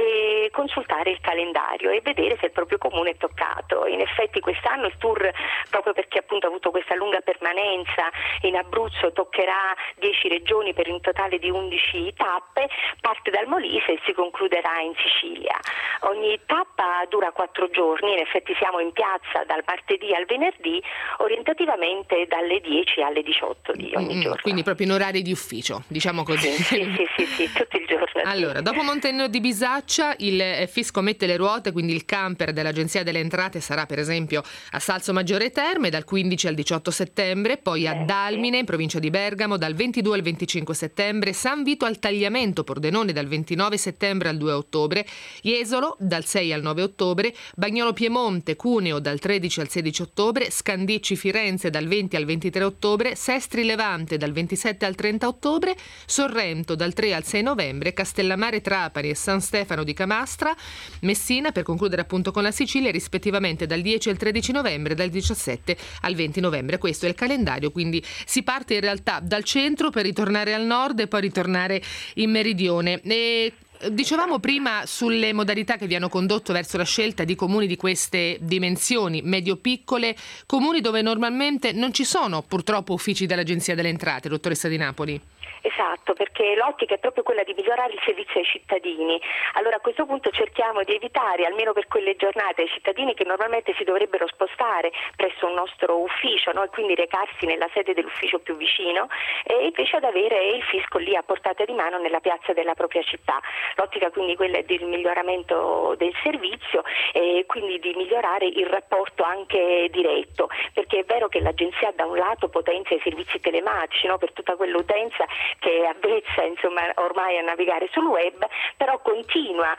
e consultare il calendario e vedere se il proprio comune è toccato. In effetti quest'anno il tour, proprio perché appunto ha avuto questa lunga permanenza in Abruzzo, toccherà 10 regioni per un totale di 11 tappe, parte dal Molise e si concluderà in Sicilia. Ogni tappa dura 4 giorni, in effetti siamo in piazza dal martedì al venerdì, orientativamente dalle 10 alle 18 di ogni giorno. Quindi proprio in orari di ufficio, diciamo così. Sì, tutto il giorno. Allora, dopo Montenero di Bisaccia il fisco mette le ruote, quindi il camper dell'Agenzia delle Entrate sarà per esempio a Salso Maggiore Terme dal 15 al 18 settembre, poi a Dalmine in provincia di Bergamo dal 22 al 25 settembre, San Vito al Tagliamento, Pordenone dal 29 settembre al 2 ottobre, Jesolo dal 6 al 9 ottobre, Bagnolo Piemonte, Cuneo dal 13 al 16 ottobre, Scandicci Firenze dal 20 al 23 ottobre, Sestri Levante dal 27 al 30 ottobre, Sorrento dal 3 al 6 novembre, Castellammare Trapani e San Stefano di Camastra, Messina, per concludere appunto con la Sicilia, rispettivamente dal 10 al 13 novembre e dal 17 al 20 novembre. Questo è il calendario, quindi si parte in realtà dal centro per ritornare al nord e poi ritornare in meridione. E dicevamo prima sulle modalità che vi hanno condotto verso la scelta di comuni di queste dimensioni, medio-piccole, comuni dove normalmente non ci sono purtroppo uffici dell'Agenzia delle Entrate, dottoressa Di Napoli. Esatto, perché l'ottica è proprio quella di migliorare il servizio ai cittadini. Allora a questo punto cerchiamo di evitare, almeno per quelle giornate, ai cittadini che normalmente si dovrebbero spostare presso un nostro ufficio, no? E quindi recarsi nella sede dell'ufficio più vicino, e invece ad avere il fisco lì a portata di mano nella piazza della propria città. L'ottica quindi quella è del miglioramento del servizio e quindi di migliorare il rapporto anche diretto, perché è vero che l'agenzia da un lato potenzia i servizi telematici, no? Per tutta quell'utenza che è avvezza ormai a navigare sul web, però continua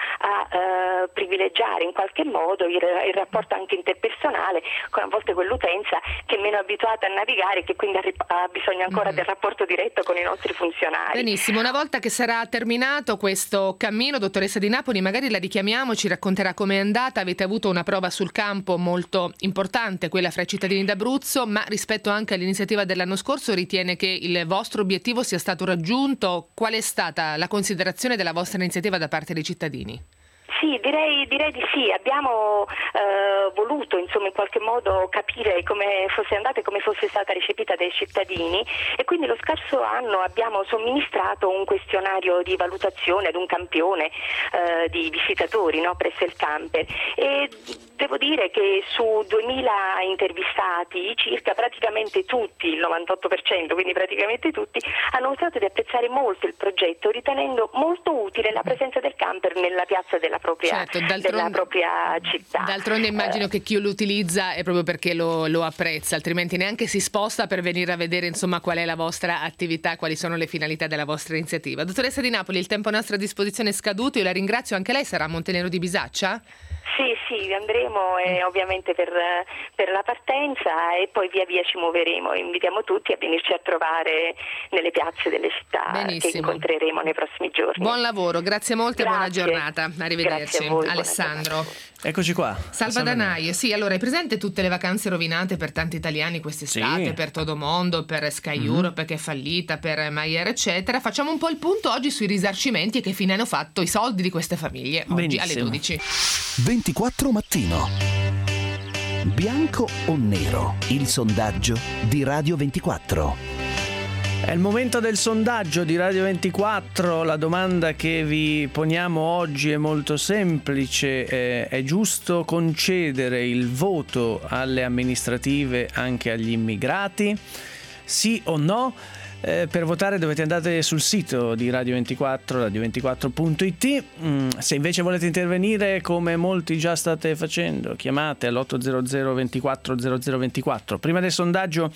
a privilegiare in qualche modo il rapporto anche interpersonale con a volte quell'utenza che è meno abituata a navigare, che quindi ha bisogno ancora del rapporto diretto con i nostri funzionari. Benissimo, una volta che sarà terminato questo cammino, dottoressa Di Napoli, magari la richiamiamo, ci racconterà com'è andata. Avete avuto una prova sul campo molto importante, quella fra i cittadini d'Abruzzo, ma rispetto anche all'iniziativa dell'anno scorso ritiene che il vostro obiettivo sia stato raggiunto? Qual è stata la considerazione della vostra iniziativa da parte dei cittadini? Sì, direi di sì. Abbiamo voluto in qualche modo capire come fosse andata e come fosse stata recepita dai cittadini, e quindi lo scorso anno abbiamo somministrato un questionario di valutazione ad un campione di visitatori, no, presso il camper, e devo dire che su 2000 intervistati circa praticamente tutti, il 98%, quindi praticamente tutti, hanno mostrato di apprezzare molto il progetto, ritenendo molto utile la presenza del camper nella piazza della propria città. D'altronde immagino che chi lo utilizza è proprio perché lo apprezza, altrimenti neanche si sposta per venire a vedere qual è la vostra attività, quali sono le finalità della vostra iniziativa. Dottoressa Di Napoli, il tempo a nostra disposizione è scaduto, io la ringrazio. Anche lei sarà a Montenero di Bisaccia? Sì, andremo ovviamente per la partenza e poi via via ci muoveremo. Invitiamo tutti a venirci a trovare nelle piazze delle città. Benissimo. Che incontreremo nei prossimi giorni. Buon lavoro, grazie molte e buona giornata. Arrivederci. Voi, Alessandro. Eccoci qua. Salvadanaie, sì, allora hai presente tutte le vacanze rovinate per tanti italiani quest'estate, sì, per Todomondo, per Sky Europe che è fallita, per Maier eccetera. Facciamo un po' il punto oggi sui risarcimenti e che fine hanno fatto i soldi di queste famiglie oggi. Benissimo. Alle 12. 24 mattino. Bianco o nero? Il sondaggio di Radio 24. È il momento del sondaggio di Radio 24. La domanda che vi poniamo oggi è molto semplice. È giusto concedere il voto alle amministrative anche agli immigrati? Sì o no? Per votare dovete andare sul sito di Radio 24, radio24.it. Se invece volete intervenire, come molti già state facendo, chiamate all'800 24 0024. Prima del sondaggio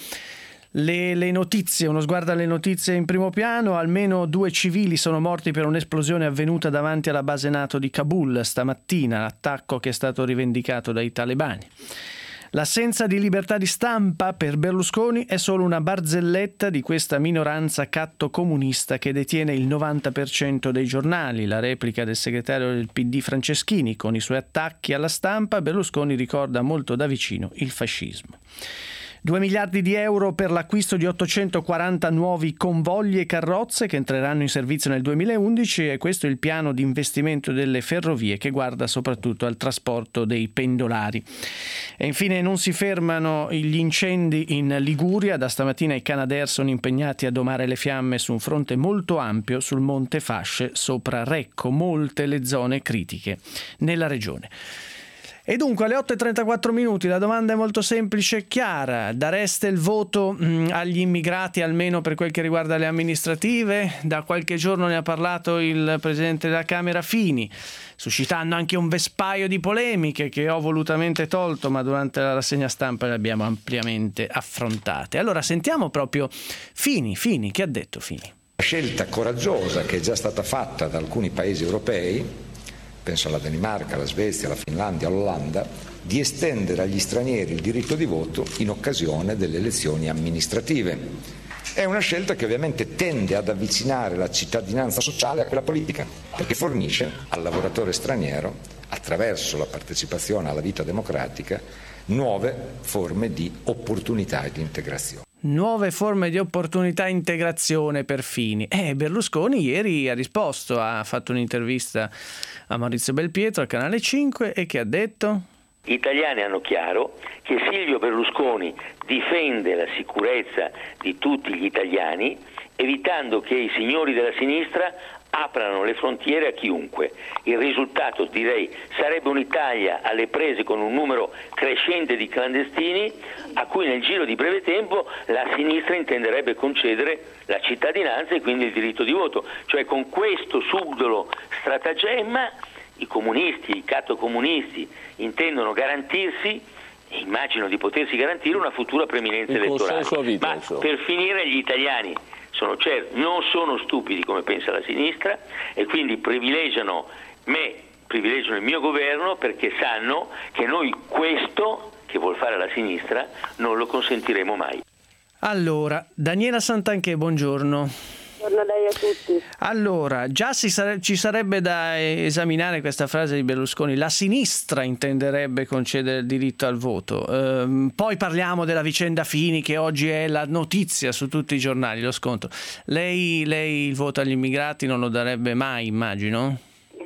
le notizie, uno sguardo alle notizie in primo piano. Almeno 2 civili sono morti per un'esplosione avvenuta davanti alla base NATO di Kabul stamattina, l'attacco che è stato rivendicato dai talebani. L'assenza di libertà di stampa per Berlusconi è solo una barzelletta di questa minoranza catto-comunista che detiene il 90% dei giornali. La replica del segretario del PD Franceschini: con i suoi attacchi alla stampa, Berlusconi ricorda molto da vicino il fascismo. 2 miliardi di euro per l'acquisto di 840 nuovi convogli e carrozze che entreranno in servizio nel 2011, e questo è il piano di investimento delle ferrovie che guarda soprattutto al trasporto dei pendolari. E infine non si fermano gli incendi in Liguria. Da stamattina i Canadair sono impegnati a domare le fiamme su un fronte molto ampio sul Monte Fasce sopra Recco, molte le zone critiche nella regione. E dunque alle 8:34 la domanda è molto semplice e chiara: dareste il voto agli immigrati, almeno per quel che riguarda le amministrative? Da qualche giorno ne ha parlato il Presidente della Camera Fini, suscitando anche un vespaio di polemiche che ho volutamente tolto, ma durante la rassegna stampa le abbiamo ampiamente affrontate. Allora sentiamo proprio Fini, che ha detto Fini? La scelta coraggiosa che è già stata fatta da alcuni paesi europei, penso alla Danimarca, alla Svezia, alla Finlandia, all'Olanda, di estendere agli stranieri il diritto di voto in occasione delle elezioni amministrative. È una scelta che ovviamente tende ad avvicinare la cittadinanza sociale a quella politica, perché fornisce al lavoratore straniero, attraverso la partecipazione alla vita democratica, nuove forme di opportunità e di integrazione. Nuove forme di opportunità e integrazione per Fini. Berlusconi ieri ha risposto, ha fatto un'intervista a Maurizio Belpietro al Canale 5 e che ha detto: gli italiani hanno chiaro che Silvio Berlusconi difende la sicurezza di tutti gli italiani, evitando che i signori della sinistra aprano le frontiere a chiunque. Il risultato, direi, sarebbe un'Italia alle prese con un numero crescente di clandestini a cui nel giro di breve tempo la sinistra intenderebbe concedere la cittadinanza e quindi il diritto di voto. Cioè, con questo subdolo stratagemma i comunisti, i cattocomunisti intendono garantirsi, e immagino di potersi garantire, una futura preminenza elettorale. Ma per finire, gli italiani, sono certo, non sono stupidi come pensa la sinistra, e quindi privilegiano il mio governo, perché sanno che noi questo che vuol fare la sinistra non lo consentiremo mai. Allora, Daniela Santanchè, buongiorno. Buongiorno a lei, a tutti. Allora, già ci sarebbe da esaminare questa frase di Berlusconi: la sinistra intenderebbe concedere il diritto al voto. Poi parliamo della vicenda Fini, che oggi è la notizia su tutti i giornali, lo scontro. Lei il voto agli immigrati non lo darebbe mai, immagino?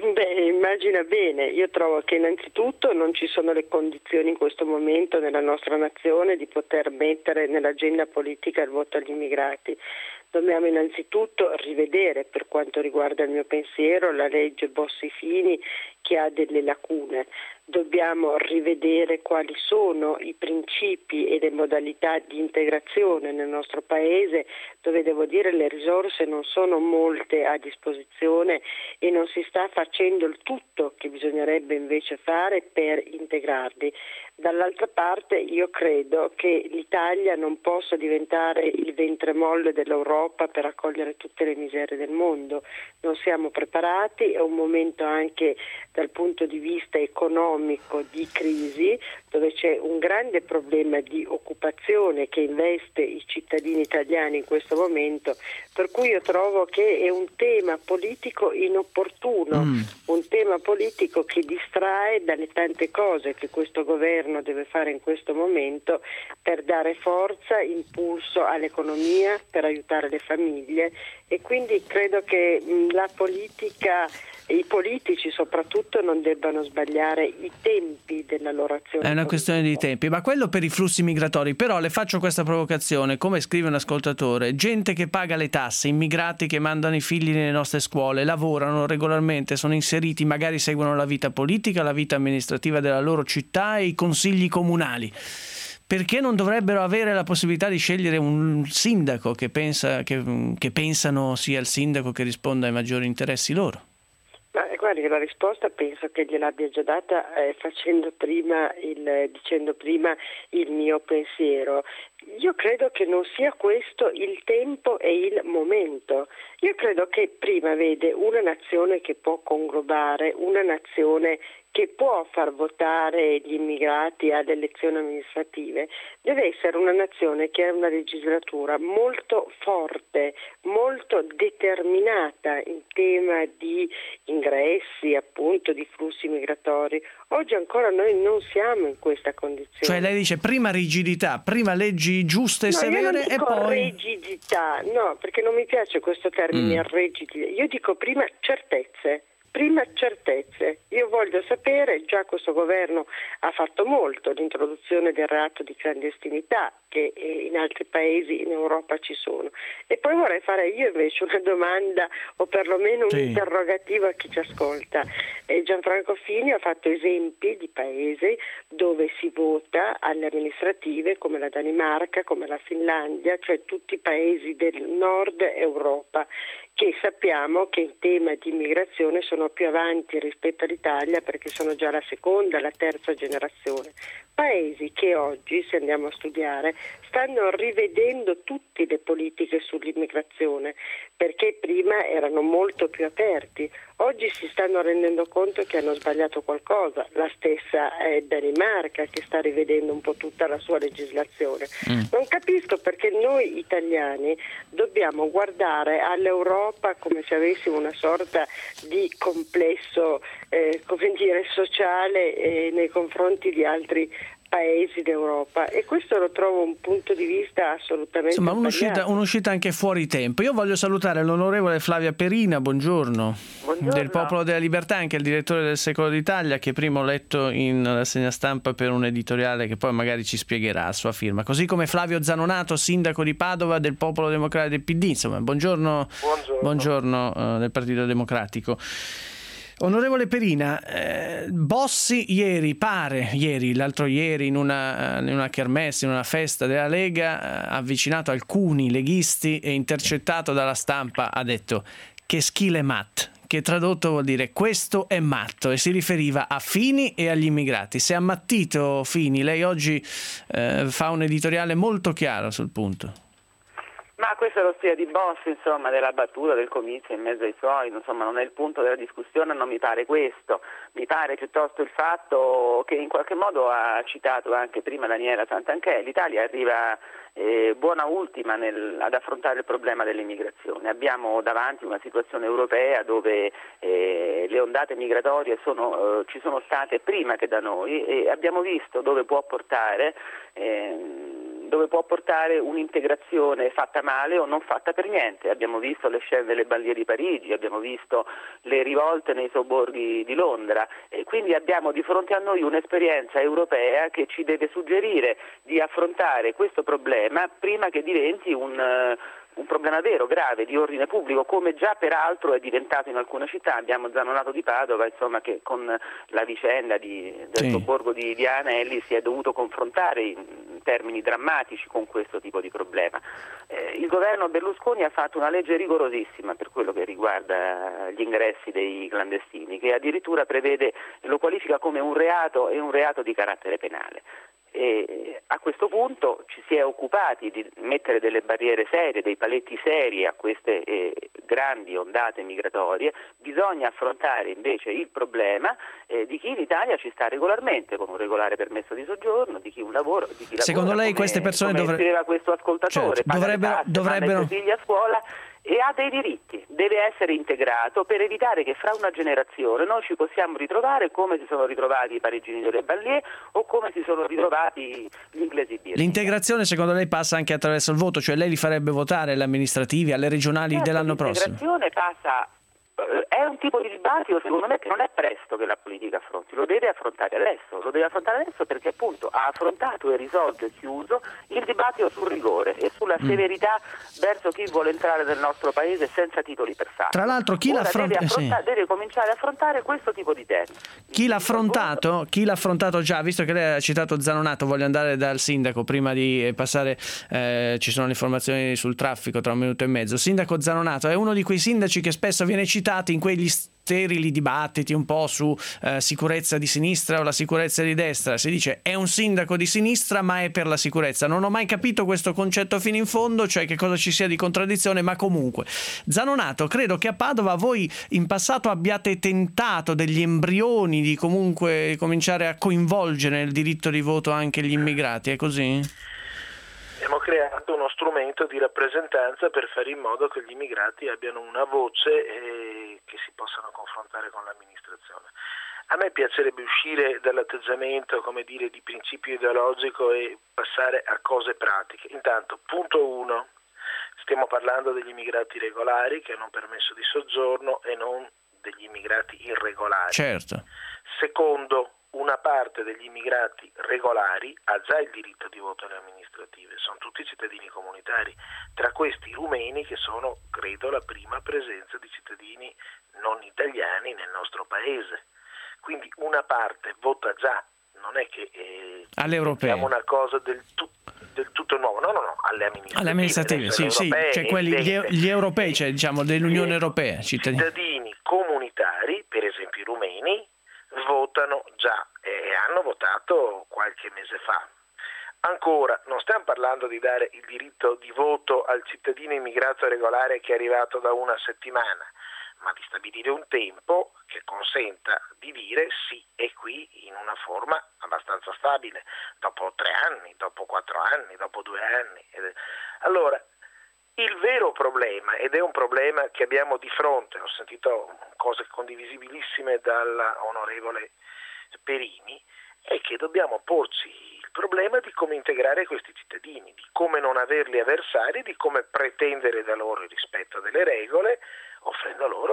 Immagina bene. Io trovo che innanzitutto non ci sono le condizioni in questo momento nella nostra nazione di poter mettere nell'agenda politica il voto agli immigrati. Dobbiamo innanzitutto rivedere, per quanto riguarda il mio pensiero, la legge Bossi-Fini, che ha delle lacune. Dobbiamo rivedere quali sono i principi e le modalità di integrazione nel nostro Paese, dove devo dire le risorse non sono molte a disposizione e non si sta facendo il tutto che bisognerebbe invece fare per integrarli. Dall'altra parte io credo che l'Italia non possa diventare il ventre-molle dell'Europa per accogliere tutte le miserie del mondo. Non siamo preparati, è un momento anche dal punto di vista economico di crisi, dove c'è un grande problema di occupazione che investe i cittadini italiani in questo momento, per cui io trovo che è un tema politico inopportuno, un tema politico che distrae dalle tante cose che questo governo deve fare in questo momento per dare forza, impulso all'economia, per aiutare le famiglie, e quindi credo che la politica, i politici soprattutto, non debbano sbagliare i tempi della loro azione. È una questione di tempi, ma quello per i flussi migratori. Però le faccio questa provocazione, come scrive un ascoltatore: gente che paga le tasse, immigrati che mandano i figli nelle nostre scuole, lavorano regolarmente, sono inseriti, magari seguono la vita politica, la vita amministrativa della loro città e i consigli comunali. perché non dovrebbero avere la possibilità di scegliere un sindaco che pensano sia il sindaco che risponda ai maggiori interessi loro? Ma guardi che la risposta penso che gliel'abbia già data dicendo prima il mio pensiero. Io credo che non sia questo il tempo e il momento. Io credo che prima vede una nazione che può conglobare, una nazione che può far votare gli immigrati alle elezioni amministrative, deve essere una nazione che ha una legislatura molto forte, molto determinata in tema di ingressi, appunto, di flussi migratori. Oggi ancora noi non siamo in questa condizione. Cioè lei dice prima rigidità, prima leggi giuste e severe e poi... rigidità, no, perché non mi piace questo termine rigidità. Io dico prima certezze. Io voglio sapere, già questo governo ha fatto molto, l'introduzione del reato di clandestinità che in altri paesi in Europa ci sono. E poi vorrei fare io invece una domanda o perlomeno un interrogativo a chi ci ascolta. Gianfranco Fini ha fatto esempi di paesi dove si vota alle amministrative come la Danimarca, come la Finlandia, cioè tutti i paesi del nord Europa, che sappiamo che in tema di immigrazione sono più avanti rispetto all'Italia perché sono già la seconda, la terza generazione. Paesi che oggi, se andiamo a studiare, stanno rivedendo tutte le politiche sull'immigrazione perché prima erano molto più aperti. Oggi si stanno rendendo conto che hanno sbagliato qualcosa. La stessa Danimarca che sta rivedendo un po' tutta la sua legislazione. Non capisco perché noi italiani dobbiamo guardare all'Europa come se avessimo una sorta di complesso sociale nei confronti di altri paesi d'Europa, e questo lo trovo un punto di vista assolutamente un'uscita anche fuori tempo. Io voglio salutare l'onorevole Flavia Perina, buongiorno. Del Popolo della Libertà, anche il direttore del Secolo d'Italia, che prima ho letto in rassegna stampa per un editoriale che poi magari ci spiegherà a sua firma, così come Flavio Zanonato, sindaco di Padova del Popolo Democratico del PD, insomma, buongiorno del Partito Democratico. Onorevole Perina, Bossi l'altro ieri in una kermesse, in una festa della Lega, ha avvicinato alcuni leghisti e intercettato dalla stampa ha detto che schile mat, che tradotto vuol dire questo è matto, e si riferiva a Fini e agli immigrati. Si è ammattito Fini, lei oggi fa un editoriale molto chiaro sul punto. Ma questo è lo stile di Bossi, insomma, della battuta, del comizio in mezzo ai suoi, insomma, non è il punto della discussione, non mi pare questo. Mi pare piuttosto il fatto che in qualche modo ha citato anche prima Daniela Santanchè, l'Italia arriva buona ultima ad affrontare il problema dell'immigrazione. Abbiamo davanti una situazione europea dove le ondate migratorie ci sono state prima che da noi, e abbiamo visto dove può portare un'integrazione fatta male o non fatta per niente. Abbiamo visto le scene delle banlieue di Parigi, abbiamo visto le rivolte nei sobborghi di Londra, e quindi abbiamo di fronte a noi un'esperienza europea che ci deve suggerire di affrontare questo problema prima che diventi un problema vero, grave, di ordine pubblico, come già peraltro è diventato in alcune città. Abbiamo Zanonato di Padova, insomma, che con la vicenda del sobborgo di Anelli si è dovuto confrontare in termini drammatici con questo tipo di problema. Il governo Berlusconi ha fatto una legge rigorosissima per quello che riguarda gli ingressi dei clandestini, che addirittura lo qualifica come un reato e un reato di carattere penale. E a questo punto ci si è occupati di mettere delle barriere serie, dei paletti seri a queste grandi ondate migratorie. Bisogna affrontare invece il problema di chi in Italia ci sta regolarmente con un regolare permesso di soggiorno, di chi un lavoro, di chi secondo lavora, lei queste persone scriveva questo ascoltatore, dovrebbero i figli a scuola e ha dei diritti, deve essere integrato per evitare che fra una generazione noi ci possiamo ritrovare come si sono ritrovati i parigini delle banlieue o come si sono ritrovati gli inglesi di L'integrazione secondo lei passa anche attraverso il voto, cioè lei li farebbe votare alle amministrative, alle regionali dell'anno prossimo? L'integrazione passa è un tipo di dibattito, secondo me, che non è presto che la politica affronti, lo deve affrontare adesso perché appunto ha affrontato e risolto e chiuso il dibattito sul rigore e sulla severità verso chi vuole entrare nel nostro paese senza titoli per farlo. Tra l'altro deve cominciare a affrontare questo tipo di temi. Chi l'ha affrontato già, visto che lei ha citato Zanonato, voglio andare dal sindaco prima di passare, ci sono le informazioni sul traffico tra un minuto e mezzo. Sindaco Zanonato è uno di quei sindaci che spesso viene citato in quegli sterili dibattiti un po' su sicurezza di sinistra o la sicurezza di destra. Si dice è un sindaco di sinistra ma è per la sicurezza. Non ho mai capito questo concetto fino in fondo, cioè che cosa ci sia di contraddizione, ma comunque. Zanonato, credo che a Padova voi in passato abbiate tentato degli embrioni di comunque cominciare a coinvolgere nel diritto di voto anche gli immigrati, è così? Abbiamo creato uno strumento di rappresentanza per fare in modo che gli immigrati abbiano una voce e che si possano confrontare con l'amministrazione. A me piacerebbe uscire dall'atteggiamento, di principio ideologico e passare a cose pratiche. Intanto, punto 1, stiamo parlando degli immigrati regolari che hanno un permesso di soggiorno e non degli immigrati irregolari. Certo. Secondo, una parte degli immigrati regolari ha già il diritto di voto alle amministrative, sono tutti cittadini comunitari, tra questi i rumeni che sono, credo, la prima presenza di cittadini non italiani nel nostro paese. Quindi una parte vota già, non è che alle europee. Facciamo una cosa del tutto nuovo, no, alle amministrative, sì, cioè gli europei, cioè dell'Unione Europea, cittadini comunitari, per esempio i rumeni, votano già e hanno votato qualche mese fa. Ancora, non stiamo parlando di dare il diritto di voto al cittadino immigrato regolare che è arrivato da una settimana, ma di stabilire un tempo che consenta di dire sì, è qui in una forma abbastanza stabile, dopo 3 anni, dopo 4 anni, dopo 2 anni. Allora, il vero problema, ed è un problema che abbiamo di fronte, ho sentito cose condivisibilissime dalla onorevole Perini, è che dobbiamo porci il problema di come integrare questi cittadini, di come non averli avversari, di come pretendere da loro il rispetto delle regole, offrendo loro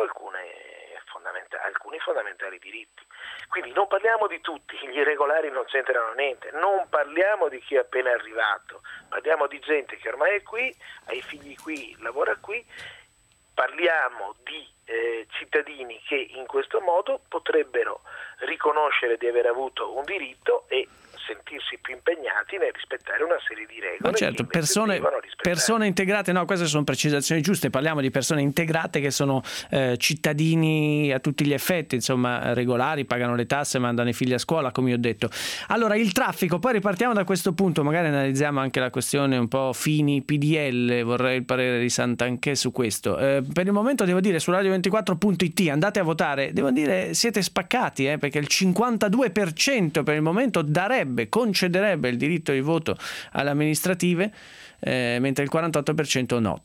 alcuni fondamentali diritti. Quindi non parliamo di tutti, gli irregolari non c'entrano niente, non parliamo di chi è appena arrivato, parliamo di gente che ormai è qui, ha i figli qui, lavora qui, parliamo di cittadini che in questo modo potrebbero riconoscere di aver avuto un diritto e sentirsi più impegnati nel rispettare una serie di regole. Ma certo, persone integrate, no, queste sono precisazioni giuste, parliamo di persone integrate che sono cittadini a tutti gli effetti, insomma regolari, pagano le tasse, mandano i figli a scuola, come ho detto. Allora, il traffico, poi ripartiamo da questo punto, magari analizziamo anche la questione un po' Fini PDL, vorrei il parere di Santanchè su questo. Per il momento devo dire su radio24.it andate a votare, devo dire siete spaccati, perché il 52% per il momento concederebbe il diritto di voto alle amministrative, mentre il 48% no.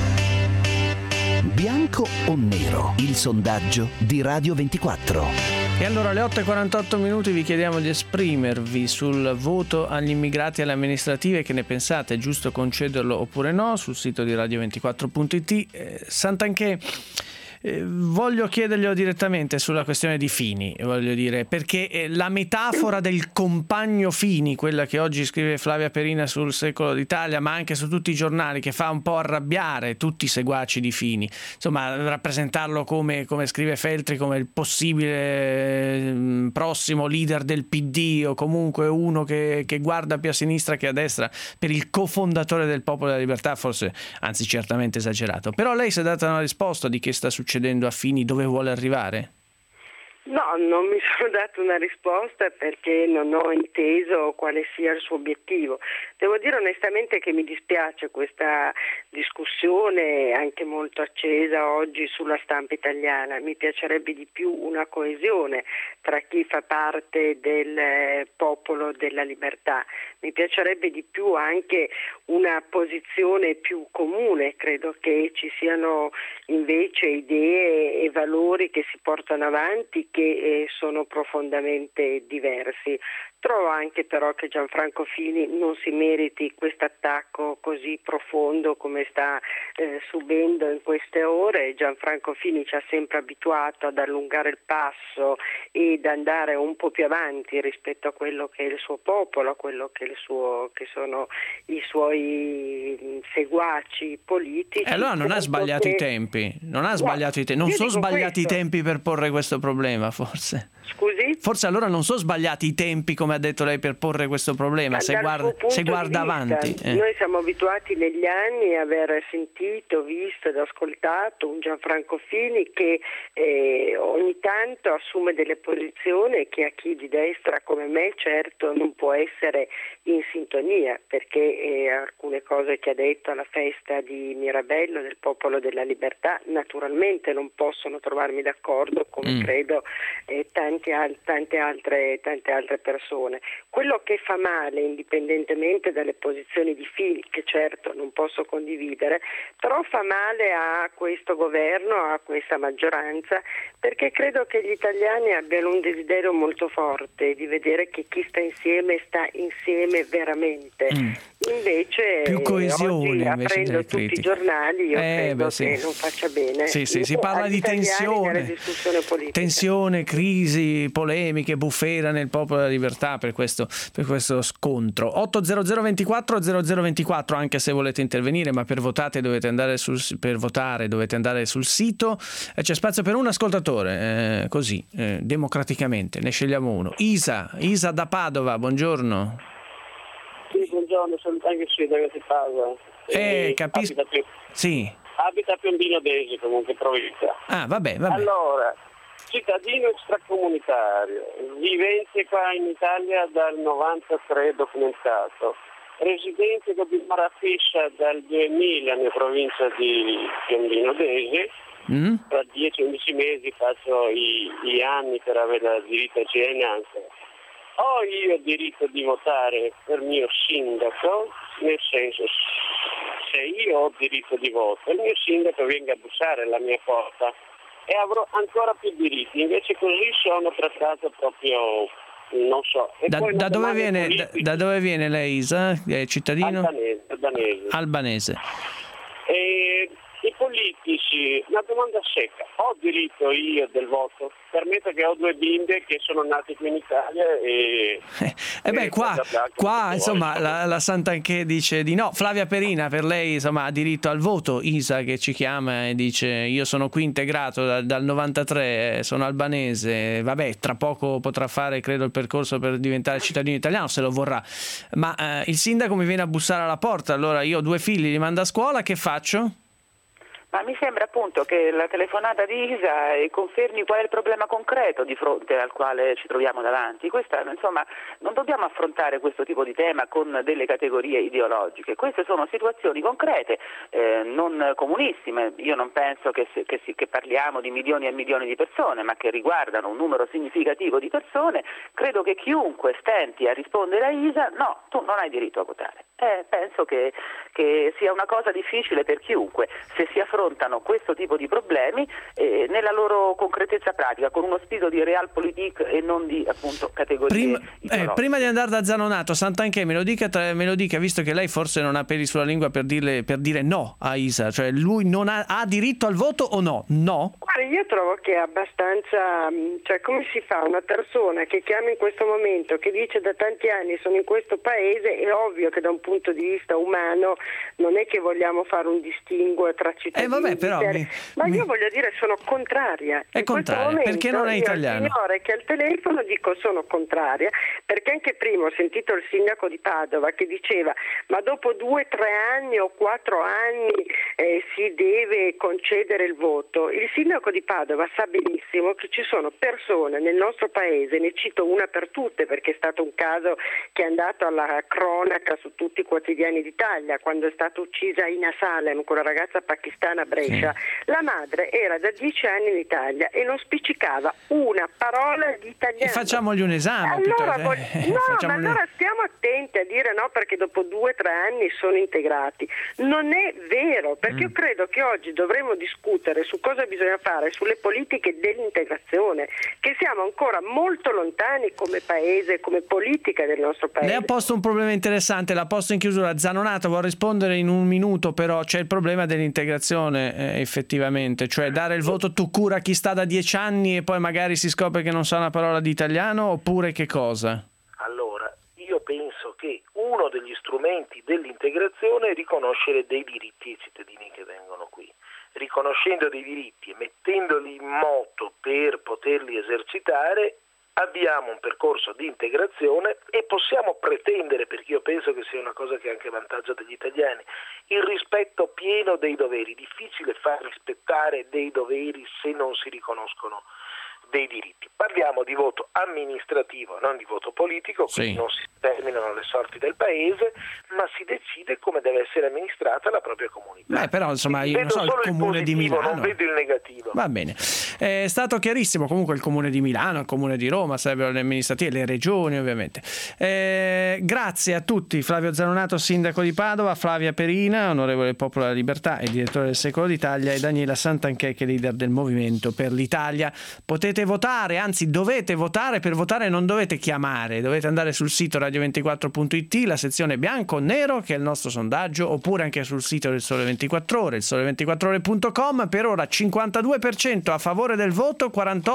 Bianco o nero? Il sondaggio di Radio 24. E allora alle 8:48 vi chiediamo di esprimervi sul voto agli immigrati e alle amministrative. Che ne pensate? È giusto concederlo oppure no? Sul sito di radio24.it. Santanchè, voglio chiederglielo direttamente sulla questione di Fini, voglio dire, perché la metafora del compagno Fini, quella che oggi scrive Flavia Perina sul Secolo d'Italia, ma anche su tutti i giornali, che fa un po' arrabbiare tutti i seguaci di Fini, insomma rappresentarlo come scrive Feltri, come il possibile prossimo leader del PD o comunque uno che guarda più a sinistra che a destra, per il cofondatore del Popolo della Libertà, forse, anzi certamente esagerato. Però lei si è data una risposta di che sta succedendo a Fini, dove vuole arrivare? No, non mi sono dato una risposta perché non ho inteso quale sia il suo obiettivo. Devo dire onestamente che mi dispiace questa discussione anche molto accesa oggi sulla stampa italiana. Mi piacerebbe di più una coesione tra chi fa parte del Popolo della Libertà. Mi piacerebbe di più anche una posizione più comune. Credo che ci siano invece idee e valori che si portano avanti che sono profondamente diversi. Trovo anche però che Gianfranco Fini non si meriti questo attacco così profondo come sta subendo in queste ore. Gianfranco Fini ci ha sempre abituato ad allungare il passo ed andare un po' più avanti rispetto a quello che è il suo popolo, a quello che sono i suoi seguaci politici. Allora non ha sbagliato i tempi, non sono sbagliati i tempi per porre questo problema, forse. Scusi? Forse allora non sono sbagliati i tempi, come ha detto lei, per porre questo problema, se guarda avanti. Noi siamo abituati negli anni a aver sentito, visto ed ascoltato un Gianfranco Fini che ogni tanto assume delle posizioni che a chi di destra come me certo non può essere in sintonia, perché alcune cose che ha detto alla festa di Mirabello del Popolo della Libertà naturalmente non possono trovarmi d'accordo, come credo tante altre persone. Quello che fa male, indipendentemente dalle posizioni di Fini, che certo non posso condividere, però fa male a questo governo, a questa maggioranza, perché credo che gli italiani abbiano un desiderio molto forte di vedere che chi sta insieme veramente. Invece più coesione, oggi, aprendo tutti i giornali, io credo che non faccia bene. Si parla di tensione, crisi, polemiche, bufera nel Popolo della Libertà per questo scontro. 800 24 0024, anche se volete intervenire, ma per votare dovete andare sul sito. C'è spazio per un ascoltatore, democraticamente, ne scegliamo uno. Isa da Padova, buongiorno. Sì, buongiorno, sono anche sindaco di Padova. Capisco. Abita a Piombino Dese, comunque provincia. Vabbè. Allora, cittadino extracomunitario, vivente qua in Italia dal 93 documentato, residente con dimora fissa dal 2000 nella provincia di Piombino Dese. Tra 10-11 mesi faccio gli anni per avere diritto a cittadinanza. Ho io diritto di votare per mio sindaco, nel senso, se io ho diritto di voto, il mio sindaco venga a bussare alla mia porta e avrò ancora più diritti, invece così sono trattato proprio, non so. E da dove viene lei, Isa? È cittadino? Albanese. E i politici, una domanda secca, ho diritto io del voto? Permetto che ho 2 bimbe che sono nate qui in Italia qua insomma la Santanchè dice di no. Flavia Perina, per lei insomma ha diritto al voto. Isa che ci chiama e dice io sono qui integrato dal 93, sono albanese, tra poco potrà fare credo il percorso per diventare cittadino italiano se lo vorrà, ma il sindaco mi viene a bussare alla porta, allora io ho 2 figli, li mando a scuola, che faccio? Ma mi sembra appunto che la telefonata di Isa confermi qual è il problema concreto di fronte al quale ci troviamo davanti. Non dobbiamo affrontare questo tipo di tema con delle categorie ideologiche. Queste sono situazioni concrete, non comunissime. Io non penso che parliamo di milioni e milioni di persone, ma che riguardano un numero significativo di persone. Credo che chiunque stenti a rispondere a Isa, no, tu non hai diritto a votare. Penso che sia una cosa difficile per chiunque, se si affrontano questo tipo di problemi nella loro concretezza pratica, con uno spirito di realpolitik e non di appunto categorie prima di andare da Zanonato, Santanchè me lo dica, visto che lei forse non ha peli sulla lingua per dire no a Isa, cioè lui non ha diritto al voto o no? Guarda, io trovo che è abbastanza, come si fa una persona che chiama in questo momento, che dice da tanti anni sono in questo paese, è ovvio che da un punto di vista umano non è che vogliamo fare un distinguo tra cittadini io voglio dire sono contraria. È contraria perché non è italiano. Il signore che al telefono dico sono contraria perché anche prima ho sentito il sindaco di Padova che diceva ma dopo 2, 3 anni o 4 anni si deve concedere il voto. Il sindaco di Padova sa benissimo che ci sono persone nel nostro paese, ne cito una per tutte perché è stato un caso che è andato alla cronaca su tutti i quotidiani d'Italia quando è stata uccisa Ina Salem, quella ragazza pakistana Fontana a Brescia, la madre era da 10 anni in Italia e non spiccicava una parola di italiano. Facciamogli un esame. Allora stiamo attenti a dire no perché dopo 2 o 3 anni sono integrati. Non è vero, perché io credo che oggi dovremmo discutere su cosa bisogna fare sulle politiche dell'integrazione, che siamo ancora molto lontani come paese, come politica del nostro paese. Lei ha posto un problema interessante, l'ha posto in chiusura. Zanonato, vuoi rispondere in un minuto, però c'è il problema dell'integrazione effettivamente, cioè dare il voto tu cura a chi sta da 10 anni e poi magari si scopre che non sa una parola di italiano, oppure che cosa? Allora, io penso che uno degli strumenti dell'integrazione è riconoscere dei diritti ai cittadini che vengono qui. Riconoscendo dei diritti e mettendoli in moto per poterli esercitare, abbiamo un percorso di integrazione e possiamo pretendere, perché io penso che sia una cosa che è anche vantaggio degli italiani, il rispetto pieno dei doveri. Difficile far rispettare dei doveri se non si riconoscono dei diritti. Parliamo di voto amministrativo, non di voto politico, quindi non si determinano le sorti del paese, ma si decide come deve essere amministrata la propria comunità. Però insomma io non so, il comune di Milano, non vedo il negativo. Va bene, è stato chiarissimo. Comunque il comune di Milano, il comune di Roma sarebbero le amministrative, le regioni ovviamente. Grazie a tutti. Flavio Zanonato, sindaco di Padova, Flavia Perina, onorevole del Popolo della Libertà e direttore del Secolo d'Italia, e Daniela Santanchè, leader del Movimento per l'Italia. Potete votare, anzi dovete votare. Per votare non dovete chiamare, dovete andare sul sito radio24.it, la sezione bianco o nero, che è il nostro sondaggio, oppure anche sul sito del Sole 24 Ore, il sole24ore.com. Per ora 52% a favore del voto,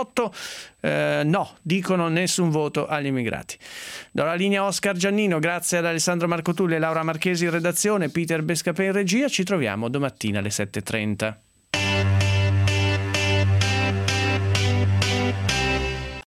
48% no, dicono nessun voto agli immigrati. Do la linea a Oscar Giannino, grazie ad Alessandro Marcotulli e Laura Marchesi in redazione, Peter Bescapè in regia. Ci troviamo domattina alle 7:30.